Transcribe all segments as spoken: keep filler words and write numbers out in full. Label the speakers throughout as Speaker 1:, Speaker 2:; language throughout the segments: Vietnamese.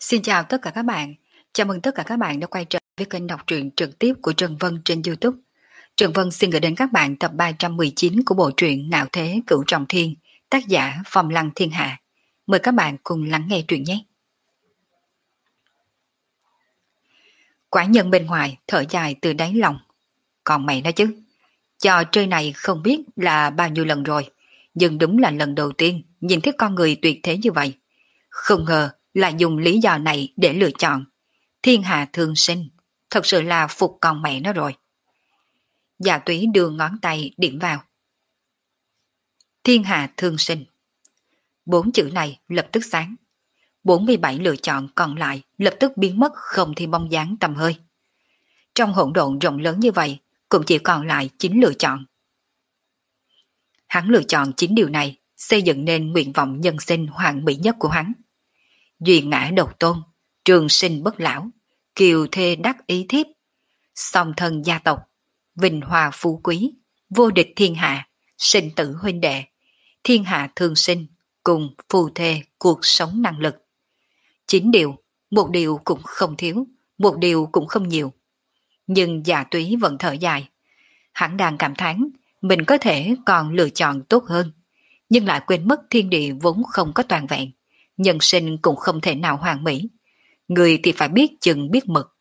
Speaker 1: Xin chào tất cả các bạn. Chào mừng tất cả các bạn đã quay trở với kênh đọc truyện trực tiếp của Trần Vân trên YouTube. Trần Vân xin gửi đến các bạn tập ba trăm mười chín của bộ truyện Ngạo Thế Cửu Trọng Thiên, tác giả Phong Lăng Thiên Hạ. Mời các bạn cùng lắng nghe truyện nhé. Quả nhân bên ngoài thở dài từ đáy lòng. Còn mày nói chứ, trò chơi này không biết là bao nhiêu lần rồi, nhưng đúng là lần đầu tiên nhìn thấy con người tuyệt thế như vậy. Không ngờ là dùng lý do này để lựa chọn. Thiên hạ thương sinh, thật sự là phục con mẹ nó rồi. Dạ túy đưa ngón tay điểm vào. Thiên hạ thương sinh. Bốn chữ này lập tức sáng. bốn mươi bảy lựa chọn còn lại lập tức biến mất không thì bóng dáng tầm hơi. Trong hỗn độn rộng lớn như vậy, cũng chỉ còn lại chín lựa chọn. Hắn lựa chọn chín điều này, xây dựng nên nguyện vọng nhân sinh hoàn mỹ nhất của hắn. Duyên ngã độc tôn, trường sinh bất lão, kiều thê đắc ý thiếp, song thân gia tộc, vinh hòa phú quý, vô địch thiên hạ, sinh tử huynh đệ, thiên hạ thương sinh, cùng phù thê cuộc sống năng lực. Chín điều, một điều cũng không thiếu, một điều cũng không nhiều. Nhưng Dạ Túy vẫn thở dài. Hắn đang cảm thán mình có thể còn lựa chọn tốt hơn, nhưng lại quên mất thiên địa vốn không có toàn vẹn, nhân sinh cũng không thể nào hoàn mỹ. Người thì phải biết chừng biết mực.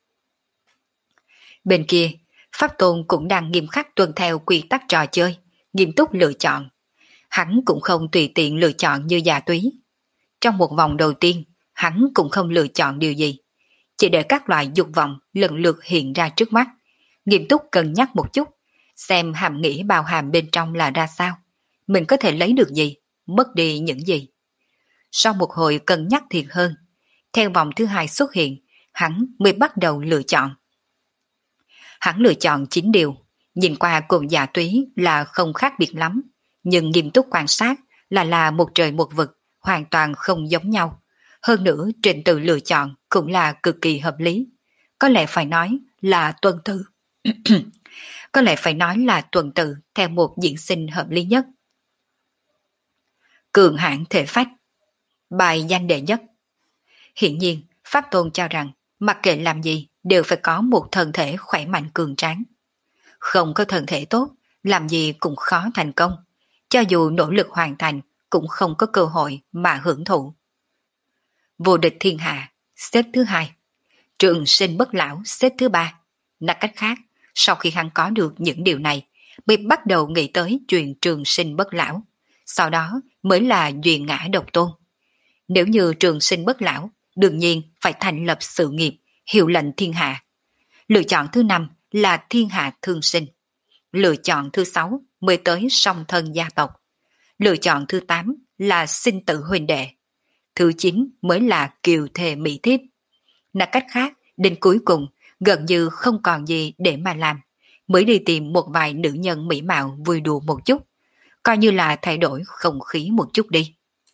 Speaker 1: Bên kia, Pháp Tôn cũng đang nghiêm khắc tuân theo quy tắc trò chơi, nghiêm túc lựa chọn. Hắn cũng không tùy tiện lựa chọn như Dạ Túy. Trong một vòng đầu tiên, hắn cũng không lựa chọn điều gì, chỉ để các loại dục vọng lần lượt hiện ra trước mắt, nghiêm túc cân nhắc một chút, xem hàm nghĩa bao hàm bên trong là ra sao, mình có thể lấy được gì, mất đi những gì. Sau một hồi cân nhắc thiệt hơn, theo vòng thứ hai xuất hiện, hắn mới bắt đầu lựa chọn. Hắn lựa chọn chín điều, nhìn qua cùng Dạ Túy là không khác biệt lắm, nhưng nghiêm túc quan sát là là một trời một vực, hoàn toàn không giống nhau. Hơn nữa trình tự lựa chọn cũng là cực kỳ hợp lý. Có lẽ phải nói là tuần tự. Có lẽ phải nói là tuần tự theo một diễn sinh hợp lý nhất. Cường hãn thể phách, bài danh đệ nhất. Hiển nhiên, Pháp Tôn cho rằng mặc kệ làm gì đều phải có một thân thể khỏe mạnh cường tráng. Không có thân thể tốt, làm gì cũng khó thành công. Cho dù nỗ lực hoàn thành, cũng không có cơ hội mà hưởng thụ. Vô địch thiên hạ, xếp thứ hai. Trường sinh bất lão, xếp thứ ba. Nói cách khác, sau khi hắn có được những điều này, mới bắt đầu nghĩ tới chuyện trường sinh bất lão. Sau đó mới là duyên ngã độc tôn. Nếu như trường sinh bất lão, đương nhiên phải thành lập sự nghiệp, hiệu lệnh thiên hạ. Lựa chọn thứ năm là thiên hạ thương sinh. Lựa chọn thứ sáu mới tới song thân gia tộc. Lựa chọn thứ tám là sinh tử huynh đệ. Thứ chín mới là kiều thề mỹ thiếp. Nói cách khác, đến cuối cùng gần như không còn gì để mà làm, mới đi tìm một vài nữ nhân mỹ mạo vui đùa một chút, coi như là thay đổi không khí một chút đi.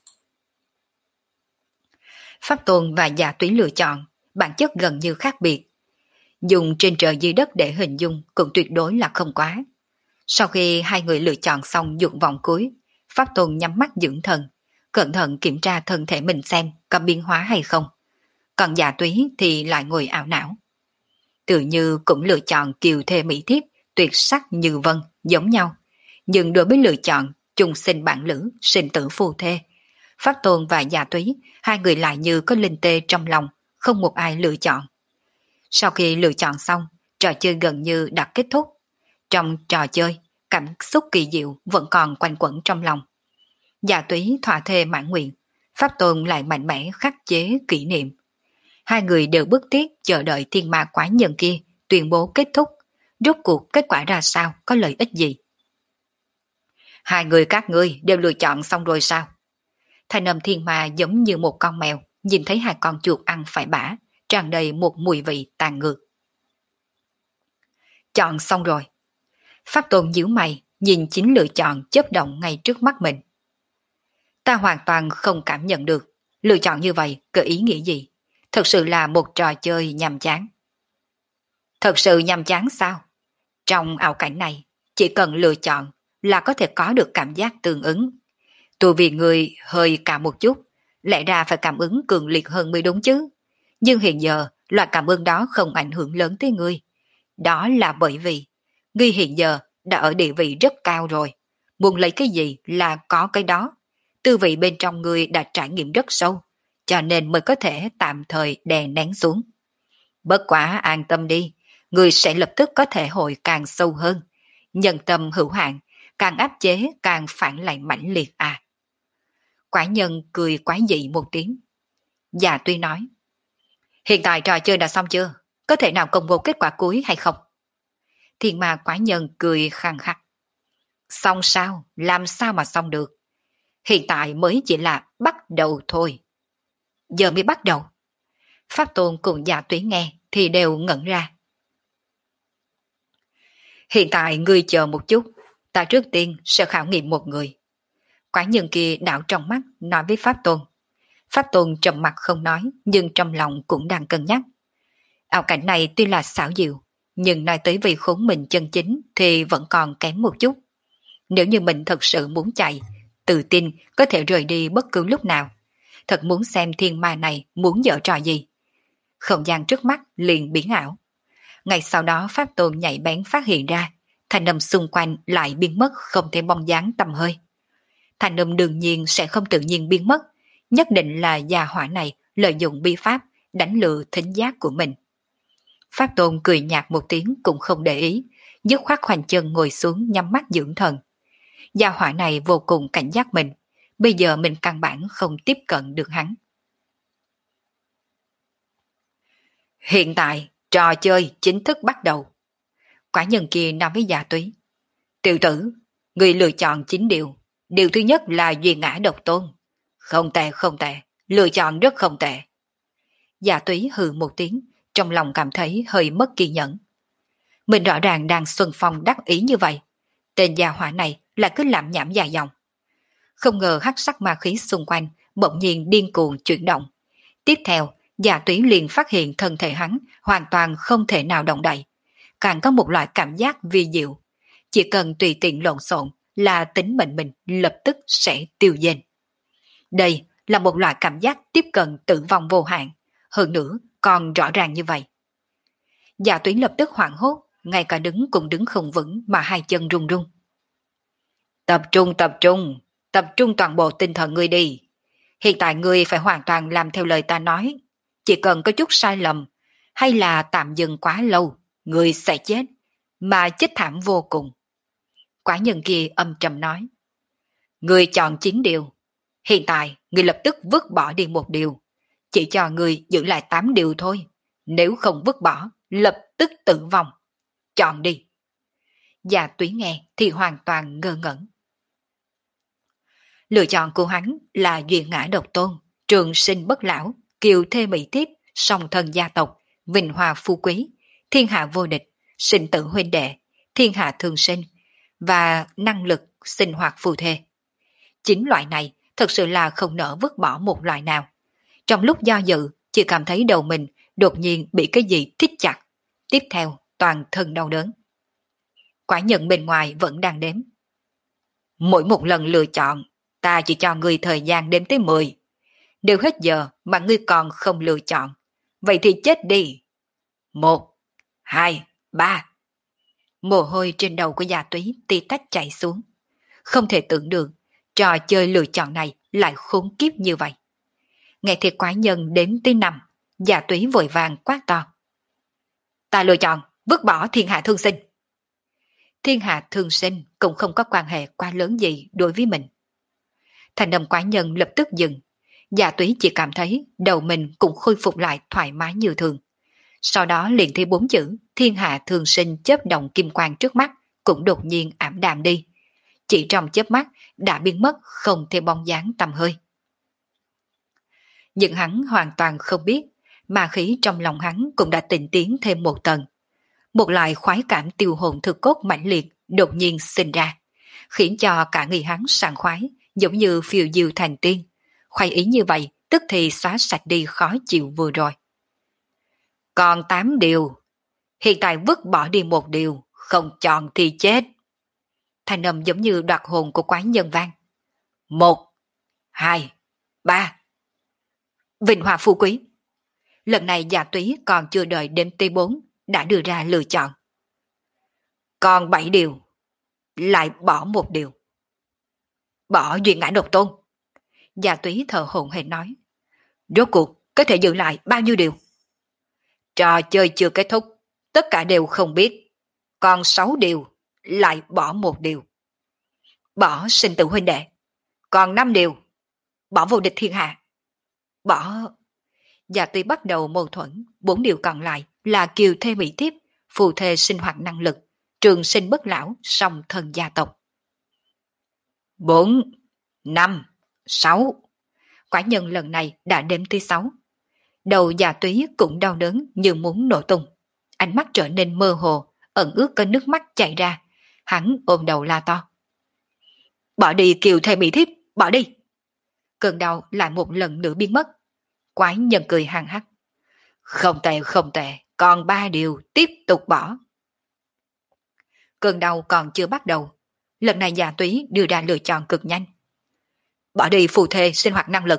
Speaker 1: Pháp Tôn và Dạ Túy lựa chọn bản chất gần như khác biệt. Dùng trên trời dưới đất để hình dung cũng tuyệt đối là không quá. Sau khi hai người lựa chọn xong dụng vòng cuối, Pháp Tôn nhắm mắt dưỡng thần, cẩn thận kiểm tra thân thể mình xem có biến hóa hay không. Còn Dạ Túy thì lại ngồi ảo não. Tự như cũng lựa chọn kiều thê mỹ thiếp, tuyệt sắc như vân, giống nhau. Nhưng đối với lựa chọn chung sinh bản lữ, sinh tử phù thê, Pháp Tôn và Dạ Túy, hai người lại như có linh tê trong lòng, không một ai lựa chọn. Sau khi lựa chọn xong, trò chơi gần như đã kết thúc. Trong trò chơi, cảm xúc kỳ diệu vẫn còn quanh quẩn trong lòng. Dạ Túy thỏa thê mãn nguyện, Pháp Tôn lại mạnh mẽ khắc chế kỷ niệm. Hai người đều bức thiết chờ đợi thiên ma quái nhân kia tuyên bố kết thúc. Rốt cuộc kết quả ra sao, có lợi ích gì? Hai người các ngươi đều lựa chọn xong rồi sao? Thanh âm thiên ma giống như một con mèo, nhìn thấy hai con chuột ăn phải bã, tràn đầy một mùi vị tàn ngược. Chọn xong rồi. Pháp Tôn nhíu mày, nhìn chính lựa chọn chớp động ngay trước mắt mình. Ta hoàn toàn không cảm nhận được, lựa chọn như vậy có ý nghĩa gì? Thật sự là một trò chơi nhàm chán. Thật sự nhàm chán sao? Trong ảo cảnh này, chỉ cần lựa chọn là có thể có được cảm giác tương ứng. Tù vì người hơi cả một chút, Lẽ ra phải cảm ứng cường liệt hơn mới đúng chứ. Nhưng hiện giờ, loại cảm ứng đó không ảnh hưởng lớn tới ngươi. Đó là bởi vì, ngươi hiện giờ đã ở địa vị rất cao rồi. Muốn lấy cái gì là có cái đó. Tư vị bên trong ngươi đã trải nghiệm rất sâu, cho nên mới có thể tạm thời đè nén xuống. Bất quá an tâm đi, ngươi sẽ lập tức có thể hội càng sâu hơn. Nhân tâm hữu hạn, càng áp chế càng phản lại mãnh liệt à. Quả nhân cười quái dị một tiếng. Dạ tuy nói, hiện tại trò chơi đã xong chưa? Có thể nào công bố kết quả cuối hay không? Thiên ma quả nhân cười khăng khắc. Xong sao? Làm sao mà xong được? Hiện tại mới chỉ là bắt đầu thôi. Giờ mới bắt đầu. Pháp Tôn cùng Dạ Túy nghe thì đều ngẩn ra. Hiện tại ngươi chờ một chút, ta trước tiên sẽ khảo nghiệm một người. Quả nhân kia đảo trong mắt nói với Pháp Tôn. Pháp Tôn trầm mặt không nói, nhưng trong lòng cũng đang cân nhắc. Ảo cảnh này tuy là xảo diệu, nhưng nói tới vì khốn mình chân chính thì vẫn còn kém một chút. Nếu như mình thật sự muốn chạy, tự tin có thể rời đi bất cứ lúc nào. Thật muốn xem thiên ma này muốn giở trò gì. Không gian trước mắt liền biến ảo. Ngay sau đó Pháp Tôn nhạy bén phát hiện ra, thanh âm xung quanh lại biến mất không thể bóng dáng tầm hơi. Thanh âm đương nhiên sẽ không tự nhiên biến mất, nhất định là già hỏa này lợi dụng bi pháp đánh lừa thính giác của mình. Pháp Tôn cười nhạt một tiếng cũng không để ý, dứt khoát khoanh chân ngồi xuống nhắm mắt dưỡng thần. Gia hỏa này vô cùng cảnh giác mình, bây giờ mình căn bản không tiếp cận được hắn. Hiện tại, trò chơi chính thức bắt đầu. Quả nhân kia nói với Dạ Túy. Tiểu tử, người lựa chọn chín điều. Điều thứ nhất là duy ngã độc tôn. Không tệ không tệ, lựa chọn rất không tệ. Dạ Túy hừ một tiếng, trong lòng cảm thấy hơi mất kiên nhẫn. Mình rõ ràng đang xuân phong đắc ý như vậy. Tên gia hỏa này là cứ làm nhảm dài dòng. Không ngờ hắc sắc ma khí xung quanh bỗng nhiên điên cuồng chuyển động. Tiếp theo, Dạ Túy liền phát hiện thân thể hắn hoàn toàn không thể nào động đậy. Càng có một loại cảm giác vi diệu. Chỉ cần tùy tiện lộn xộn là tính mệnh mình lập tức sẽ tiêu diệt. Đây là một loại cảm giác tiếp cận tử vong vô hạn, hơn nữa còn rõ ràng như vậy. Dạ Túy lập tức hoảng hốt, ngay cả đứng cũng đứng không vững mà hai chân run run. Tập trung tập trung, tập trung toàn bộ tinh thần ngươi đi. Hiện tại ngươi phải hoàn toàn làm theo lời ta nói. Chỉ cần có chút sai lầm, hay là tạm dừng quá lâu, ngươi sẽ chết, mà chết thảm vô cùng. Quả nhân kia âm trầm nói. Ngươi chọn chín điều. Hiện tại, ngươi lập tức vứt bỏ đi một điều. Chỉ cho ngươi giữ lại tám điều thôi. Nếu không vứt bỏ, lập tức tử vong. Chọn đi. Dạ Túy nghe thì hoàn toàn ngơ ngẩn. Lựa chọn của hắn là duyên ngã độc tôn, trường sinh bất lão, kiều thê mỹ tiếp, song thân gia tộc, vinh hoa phú quý, thiên hạ vô địch, sinh tử huynh đệ, thiên hạ thường sinh và năng lực sinh hoạt phù thê. Chính loại này thật sự là không nỡ vứt bỏ một loại nào. Trong lúc do dự, chỉ cảm thấy đầu mình đột nhiên bị cái gì thít chặt, tiếp theo toàn thân đau đớn. Quả nhân bên ngoài vẫn đang đếm. Mỗi một lần lựa chọn, ta chỉ cho ngươi thời gian đếm tới mười. Nếu hết giờ mà ngươi còn không lựa chọn, vậy thì chết đi. Một, hai, ba. Mồ hôi trên đầu của Dạ Túy tí tách chảy xuống. Không thể tưởng được, trò chơi lựa chọn này lại khốn kiếp như vậy. Nghe thiệt quái nhân đếm tới năm, Dạ Túy vội vàng quát to. Ta lựa chọn, vứt bỏ thiên hạ thương sinh. Thiên hạ thương sinh cũng không có quan hệ quá lớn gì đối với mình. Thành âm quái nhân lập tức dừng. Dạ Túy chỉ cảm thấy đầu mình cũng khôi phục lại thoải mái như thường. Sau đó liền thấy bốn chữ thiên hạ thường sinh chớp động kim quang trước mắt cũng đột nhiên ảm đạm đi. Chỉ trong chớp mắt đã biến mất không thể bóng dáng tầm hơi. Nhưng hắn hoàn toàn không biết, ma khí trong lòng hắn cũng đã tịnh tiến thêm một tầng. Một loại khoái cảm tiêu hồn thực cốt mãnh liệt đột nhiên sinh ra, khiến cho cả người hắn sảng khoái, giống như phiêu diêu thành tiên. Khoái ý như vậy, tức thì xóa sạch đi khó chịu vừa rồi. Còn tám điều, hiện tại vứt bỏ đi một điều, không chọn thì chết. Thanh âm giống như đoạt hồn của quái nhân vang. Một, hai, ba. Vinh hoa phú quý. Lần này Gia Túy còn chưa đợi đến T bốn đã đưa ra lựa chọn. Còn bảy điều, lại bỏ một điều. Bỏ duyên ngã độc tôn. Gia Túy thở hổn hển nói. Rốt cuộc có thể giữ lại bao nhiêu điều? Trò chơi chưa kết thúc, tất cả đều không biết. Còn sáu điều, lại bỏ một điều. Bỏ sinh tử huynh đệ. Còn năm điều, bỏ vô địch thiên hạ. Bỏ... Gia Túy bắt đầu mâu thuẫn, bốn điều còn lại là kiều thê mỹ thiếp, phù thê sinh hoạt năng lực, trường sinh bất lão, song thân gia tộc. Bốn, năm, sáu. Quả nhân lần này đã đếm thứ sáu. Đầu Gia Túy cũng đau đớn như muốn nổ tung. Ánh mắt trở nên mơ hồ, ẩn ướt có nước mắt chảy ra. Hắn ôm đầu la to. Bỏ đi kiều thê mỹ thiếp, bỏ đi. Cơn đau lại một lần nữa biến mất. Quái nhân cười hăng hắc. Không tệ không tệ, còn ba điều tiếp tục bỏ. Cơn đau còn chưa bắt đầu. Lần này Gia Túy đưa ra lựa chọn cực nhanh. Bỏ đi phù thê sinh hoạt năng lực.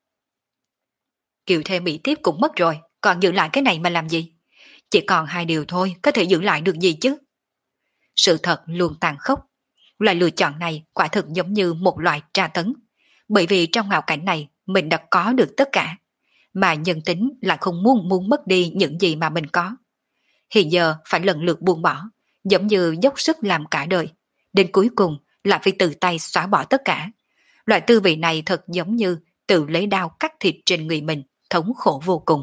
Speaker 1: Kiều thê mỹ tiếp cũng mất rồi, còn giữ lại cái này mà làm gì? Chỉ còn hai điều thôi, có thể giữ lại được gì chứ? Sự thật luôn tàn khốc. Loại lựa chọn này quả thực giống như một loại tra tấn. Bởi vì trong ảo cảnh này mình đã có được tất cả, mà nhân tính lại không muốn muốn mất đi những gì mà mình có. Hiện giờ phải lần lượt buông bỏ, giống như dốc sức làm cả đời, đến cuối cùng lại phải tự tay xóa bỏ tất cả. Loại tư vị này thật giống như tự lấy đao cắt thịt trên người mình, thống khổ vô cùng.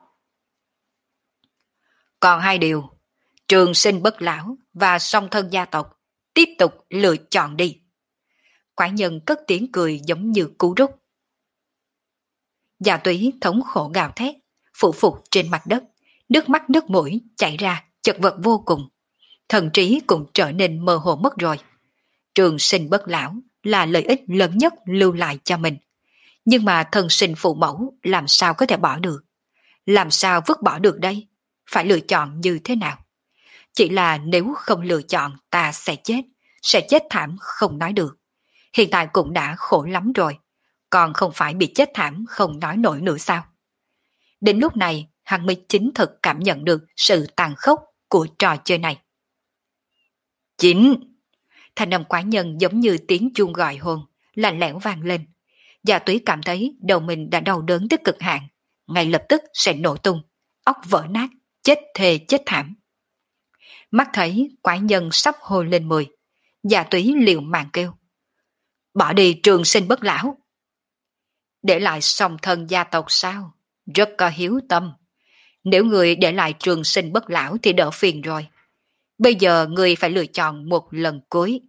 Speaker 1: Còn hai điều, trường sinh bất lão và song thân gia tộc, tiếp tục lựa chọn đi. Quái nhân cất tiếng cười giống như cú rút. Gia Túy thống khổ gào thét, phủ phục trên mặt đất, nước mắt nước mũi chảy ra, chật vật vô cùng. Thần trí cũng trở nên mơ hồ mất rồi. Trường sinh bất lão là lợi ích lớn nhất lưu lại cho mình. Nhưng mà thần sinh phụ mẫu làm sao có thể bỏ được? Làm sao vứt bỏ được đây? Phải lựa chọn như thế nào? Chỉ là nếu không lựa chọn ta sẽ chết, sẽ chết thảm không nói được. Hiện tại cũng đã khổ lắm rồi, còn không phải bị chết thảm không nói nổi nữa sao? Đến lúc này, hắn mới chính thực cảm nhận được sự tàn khốc của trò chơi này. Chính! Thanh âm quái nhân giống như tiếng chuông gọi hồn, lạnh lẽo vang lên. Gia Túy cảm thấy đầu mình đã đau đớn tới cực hạn, ngay lập tức sẽ nổ tung, óc vỡ nát, chết thề chết thảm. Mắt thấy quái nhân sắp hôi lên mười, Gia Túy liều mạng kêu. Bỏ đi trường sinh bất lão. Để lại song thân gia tộc sao? Rất có hiếu tâm. Nếu người để lại trường sinh bất lão thì đỡ phiền rồi. Bây giờ người phải lựa chọn một lần cuối.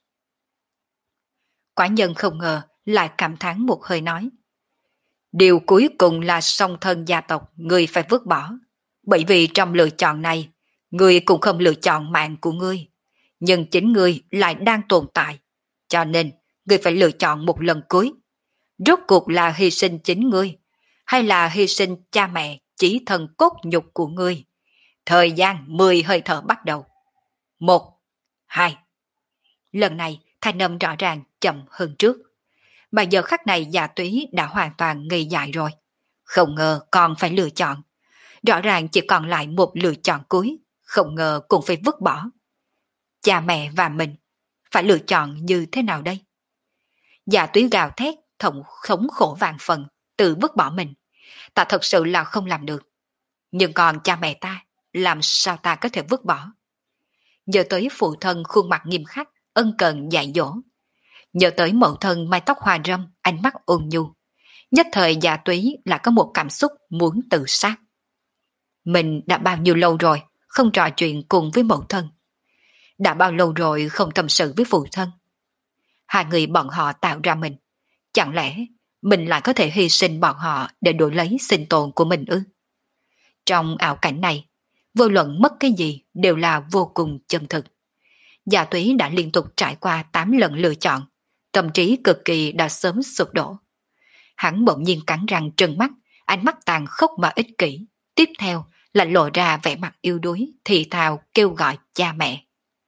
Speaker 1: Quả nhân không ngờ lại cảm thán một hơi nói. Điều cuối cùng là song thân gia tộc người phải vứt bỏ. Bởi vì trong lựa chọn này, người cũng không lựa chọn mạng của ngươi. Nhưng chính ngươi lại đang tồn tại. Cho nên, ngươi phải lựa chọn một lần cuối. Rốt cuộc là hy sinh chính ngươi, hay là hy sinh cha mẹ, chí thân cốt nhục của ngươi. Thời gian mười hơi thở bắt đầu. Một, hai. Lần này, thanh âm rõ ràng chậm hơn trước. Mà giờ khắc này Gia Túy đã hoàn toàn ngây dại rồi. Không ngờ còn phải lựa chọn. Rõ ràng chỉ còn lại một lựa chọn cuối, không ngờ cũng phải vứt bỏ. Cha mẹ và mình, phải lựa chọn như thế nào đây? Gia Túy gào thét, thống khống khổ vạn phần, tự vứt bỏ mình. Ta thật sự là không làm được. Nhưng còn cha mẹ ta, làm sao ta có thể vứt bỏ? Nhớ tới phụ thân khuôn mặt nghiêm khắc, ân cần dạy dỗ. Nhớ tới mẫu thân mái tóc hoa râm, ánh mắt ôn nhu. Nhất thời Gia Túy là có một cảm xúc muốn tự sát. Mình đã bao nhiêu lâu rồi không trò chuyện cùng với mẫu thân. Đã bao lâu rồi không tâm sự với phụ thân. Hai người bọn họ tạo ra mình. Chẳng lẽ mình lại có thể hy sinh bọn họ để đổi lấy sinh tồn của mình ư? Trong ảo cảnh này, vô luận mất cái gì đều là vô cùng chân thực. Gia Túy đã liên tục trải qua tám lần lựa chọn, tâm trí cực kỳ đã sớm sụp đổ. Hắn bỗng nhiên cắn răng trừng mắt, ánh mắt tàn khốc mà ích kỷ. Tiếp theo là lộ ra vẻ mặt yêu đuối, thì thào kêu gọi cha mẹ.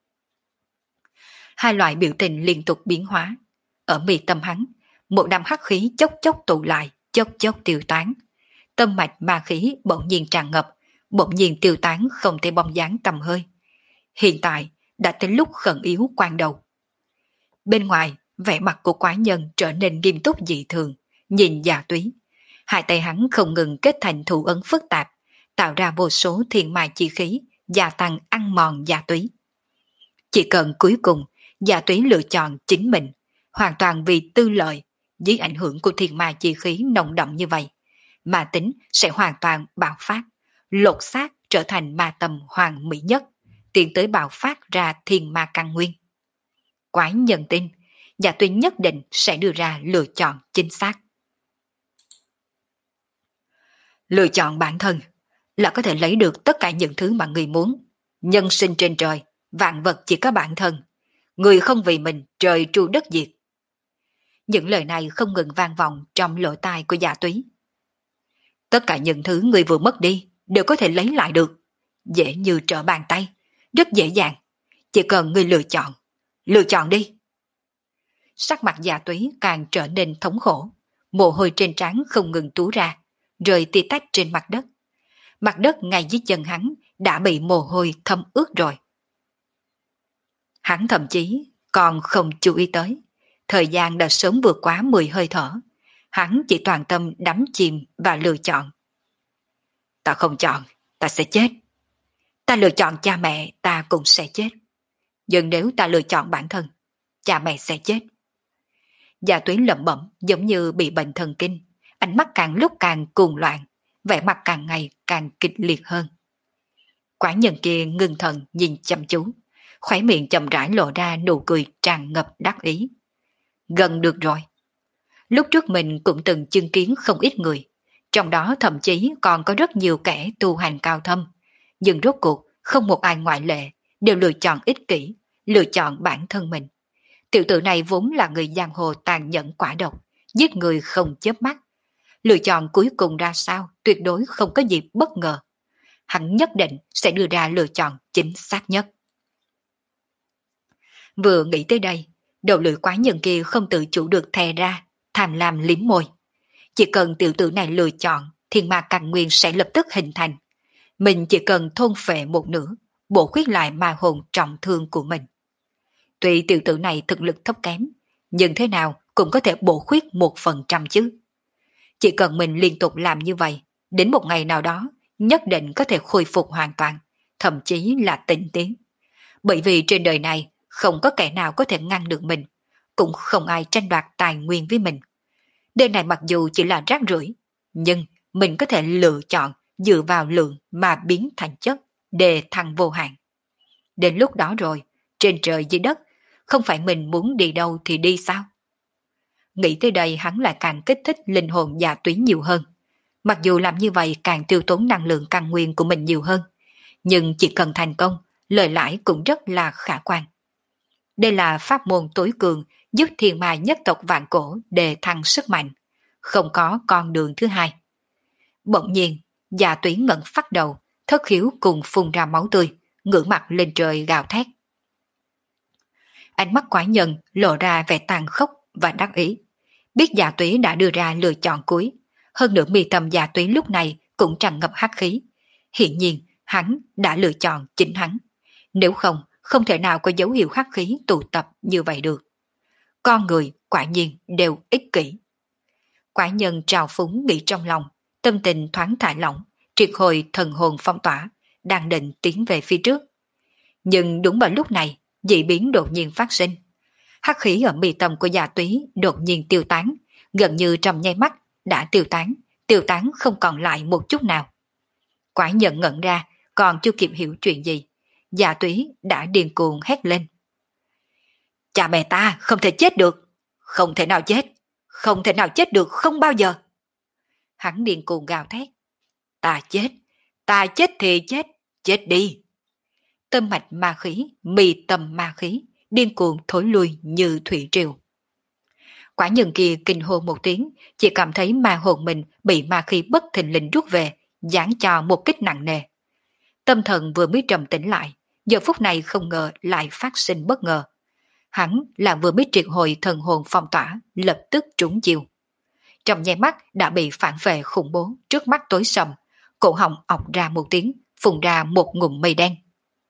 Speaker 1: Hai loại biểu tình liên tục biến hóa. Ở mi tâm hắn, một đám hắc khí chốc chốc tụ lại, chốc chốc tiêu tán, tâm mạch ma khí bỗng nhiên tràn ngập, bỗng nhiên tiêu tán không thể bóng dáng tầm hơi. Hiện tại đã tới lúc khẩn yếu quan đầu. Bên ngoài, vẻ mặt của quái nhân trở nên nghiêm túc dị thường, nhìn Dạ Túy. Hai tay hắn không ngừng kết thành thủ ấn phức tạp, tạo ra vô số thiên mai chi khí, gia tăng ăn mòn Dạ Túy. Chỉ cần cuối cùng, Dạ Túy lựa chọn chính mình, hoàn toàn vì tư lợi, dưới ảnh hưởng của thiên mai chi khí nồng đậm như vậy, ma tính sẽ hoàn toàn bạo phát, lột xác trở thành ma tâm hoàn mỹ nhất, tiến tới bạo phát ra thiên ma căn nguyên. Quái nhân tin, Dạ Túy nhất định sẽ đưa ra lựa chọn chính xác. Lựa chọn bản thân là có thể lấy được tất cả những thứ mà người muốn. Nhân sinh trên trời, vạn vật chỉ có bản thân. Người không vì mình, trời tru đất diệt. Những lời này không ngừng vang vọng trong lỗ tai của Dạ Túy. Tất cả những thứ người vừa mất đi đều có thể lấy lại được. Dễ như trở bàn tay, rất dễ dàng. Chỉ cần người lựa chọn, lựa chọn đi. Sắc mặt Dạ Túy càng trở nên thống khổ, mồ hôi trên trán không ngừng túa ra, rơi tì tách trên mặt đất. Mặt đất ngay dưới chân hắn đã bị mồ hôi thấm ướt rồi. Hắn thậm chí còn không chú ý tới, thời gian đã sớm vượt quá mười hơi thở. Hắn chỉ toàn tâm đắm chìm và lựa chọn. Ta không chọn, ta sẽ chết. Ta lựa chọn cha mẹ, ta cũng sẽ chết. Nhưng nếu ta lựa chọn bản thân, cha mẹ sẽ chết. Dạ Túy lẩm bẩm giống như bị bệnh thần kinh, ánh mắt càng lúc càng cuồng loạn, vẻ mặt càng ngày càng kịch liệt hơn. Quái nhân kia ngưng thần nhìn chăm chú, khóe miệng chậm rãi lộ ra nụ cười tràn ngập đắc ý. Gần được rồi. Lúc trước mình cũng từng chứng kiến không ít người, trong đó thậm chí còn có rất nhiều kẻ tu hành cao thâm, nhưng rốt cuộc không một ai ngoại lệ, đều lựa chọn ích kỷ, lựa chọn bản thân mình. Tiểu tử này vốn là người giang hồ tàn nhẫn quả độc, giết người không chớp mắt. Lựa chọn cuối cùng ra sao tuyệt đối không có gì bất ngờ. Hắn nhất định sẽ đưa ra lựa chọn chính xác nhất. Vừa nghĩ tới đây, đầu lưỡi quái nhân kia không tự chủ được thè ra, tham lam liếm môi. Chỉ cần tiểu tử này lựa chọn, thiên ma căn nguyên sẽ lập tức hình thành. Mình chỉ cần thôn phệ một nửa, bổ khuyết lại ma hồn trọng thương của mình. Tuy tiểu tử này thực lực thấp kém, nhưng thế nào cũng có thể bổ khuyết một phần trăm chứ. Chỉ cần mình liên tục làm như vậy, đến một ngày nào đó, nhất định có thể khôi phục hoàn toàn, thậm chí là tinh tiến. Bởi vì trên đời này, không có kẻ nào có thể ngăn được mình, cũng không ai tranh đoạt tài nguyên với mình. Đời này mặc dù chỉ là rác rưởi, nhưng mình có thể lựa chọn dựa vào lượng mà biến thành chất để thăng vô hạn. Đến lúc đó rồi, trên trời dưới đất, không phải mình muốn đi đâu thì đi sao? Nghĩ tới đây hắn lại càng kích thích linh hồn Dạ Túy nhiều hơn. Mặc dù làm như vậy càng tiêu tốn năng lượng căn nguyên của mình nhiều hơn, nhưng chỉ cần thành công, lợi lãi cũng rất là khả quan. Đây là pháp môn tối cường giúp thiên ma nhất tộc vạn cổ đề thăng sức mạnh, không có con đường thứ hai. Bỗng nhiên, Dạ Túy ngẩng phát đầu, thất khiếu cùng phun ra máu tươi, ngửa mặt lên trời gào thét. Ánh mắt quái nhân lộ ra vẻ tàn khốc và đắc ý. Biết Dạ Túy đã đưa ra lựa chọn cuối, hơn nữa mi tâm Dạ Túy lúc này cũng tràn ngập hắc khí. Hiện nhiên, hắn đã lựa chọn chính hắn. Nếu không, không thể nào có dấu hiệu hắc khí tụ tập như vậy được. Con người quả nhiên đều ích kỷ. Quái nhân trào phúng nghĩ trong lòng, tâm tình thoáng thả lỏng, triệt hồi thần hồn phong tỏa, đang định tiến về phía trước. Nhưng đúng vào lúc này, dị biến đột nhiên phát sinh. Hắc khí ở mi tâm của Dạ Túy đột nhiên tiêu tán, gần như trong nháy mắt đã tiêu tán, tiêu tán không còn lại một chút nào. Quái nhân ngẩn ra, còn chưa kịp hiểu chuyện gì, Dạ Túy đã điên cuồng hét lên. Cha mẹ ta không thể chết được, không thể nào chết, không thể nào chết được, không bao giờ. Hắn điên cuồng gào thét. Ta chết, ta chết thì chết, chết đi. Tâm mạch ma khí, mì tâm ma khí, điên cuồng thối lui như thủy triều. Quả nhân kia kinh hô một tiếng, chỉ cảm thấy ma hồn mình bị ma khí bất thình lình rút về, giáng cho một kích nặng nề. Tâm thần vừa mới trầm tĩnh lại, giờ phút này không ngờ lại phát sinh bất ngờ. Hắn là vừa mới triệt hồi thần hồn phong tỏa, lập tức trúng chiêu. trong nháy mắt đã bị phản vệ khủng bố trước mắt tối sầm, cổ họng ọc ra một tiếng, phun ra một ngụm mây đen.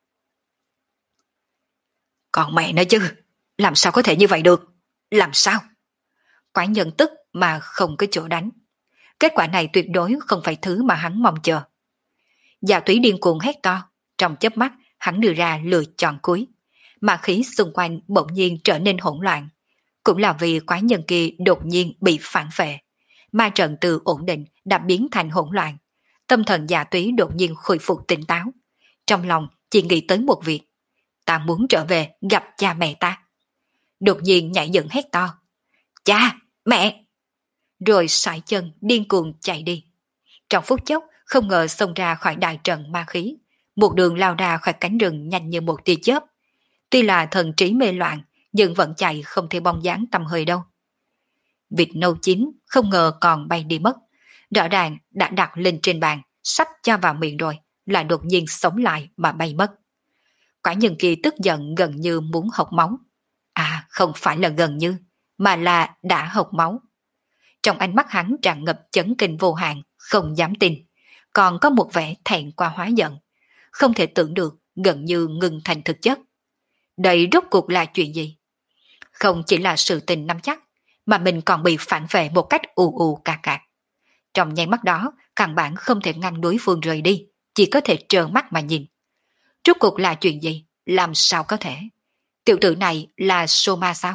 Speaker 1: Còn mẹ nói chứ, làm sao có thể như vậy được? Làm sao? Quái nhân tức mà không có chỗ đánh. Kết quả này tuyệt đối không phải thứ mà hắn mong chờ. Dạ túy điên cuồng hét to, trong chớp mắt hắn đưa ra lựa chọn cuối. Mà khí xung quanh bỗng nhiên trở nên hỗn loạn. Cũng là vì quái nhân kia đột nhiên bị phản vệ. Ma trận từ ổn định đã biến thành hỗn loạn. Tâm thần dạ túy đột nhiên khôi phục tỉnh táo. Trong lòng chỉ nghĩ tới một việc. Ta muốn trở về gặp cha mẹ ta. Đột nhiên nhảy dựng hét to. Cha! Mẹ! Rồi sải chân điên cuồng chạy đi. Trong phút chốc không ngờ xông ra khỏi đại trận ma khí. Một đường lao ra khỏi cánh rừng nhanh như một tia chớp. Tuy là thần trí mê loạn, nhưng vẫn chạy không thể bóng dáng tầm hơi đâu. Vịt nâu chín không ngờ còn bay đi mất. Rõ ràng đã đặt lên trên bàn, sắp cho vào miệng rồi, lại đột nhiên sống lại mà bay mất. Quả nhân kia tức giận gần như muốn hộc máu. À, không phải là gần như, mà là đã hộc máu. Trong ánh mắt hắn tràn ngập chấn kinh vô hạn, không dám tin. Còn có một vẻ thẹn qua hóa giận. Không thể tưởng được, gần như ngừng thành thực chất. Đây rốt cuộc là chuyện gì? Không chỉ là sự tình nắm chắc, mà mình còn bị phản vệ một cách ù ù cà cạc. Trong nháy mắt đó, căn bản không thể ngăn đối phương rời đi, chỉ có thể trợn mắt mà nhìn. Rốt cuộc là chuyện gì? Làm sao có thể? Tiểu tử này là Soma sao?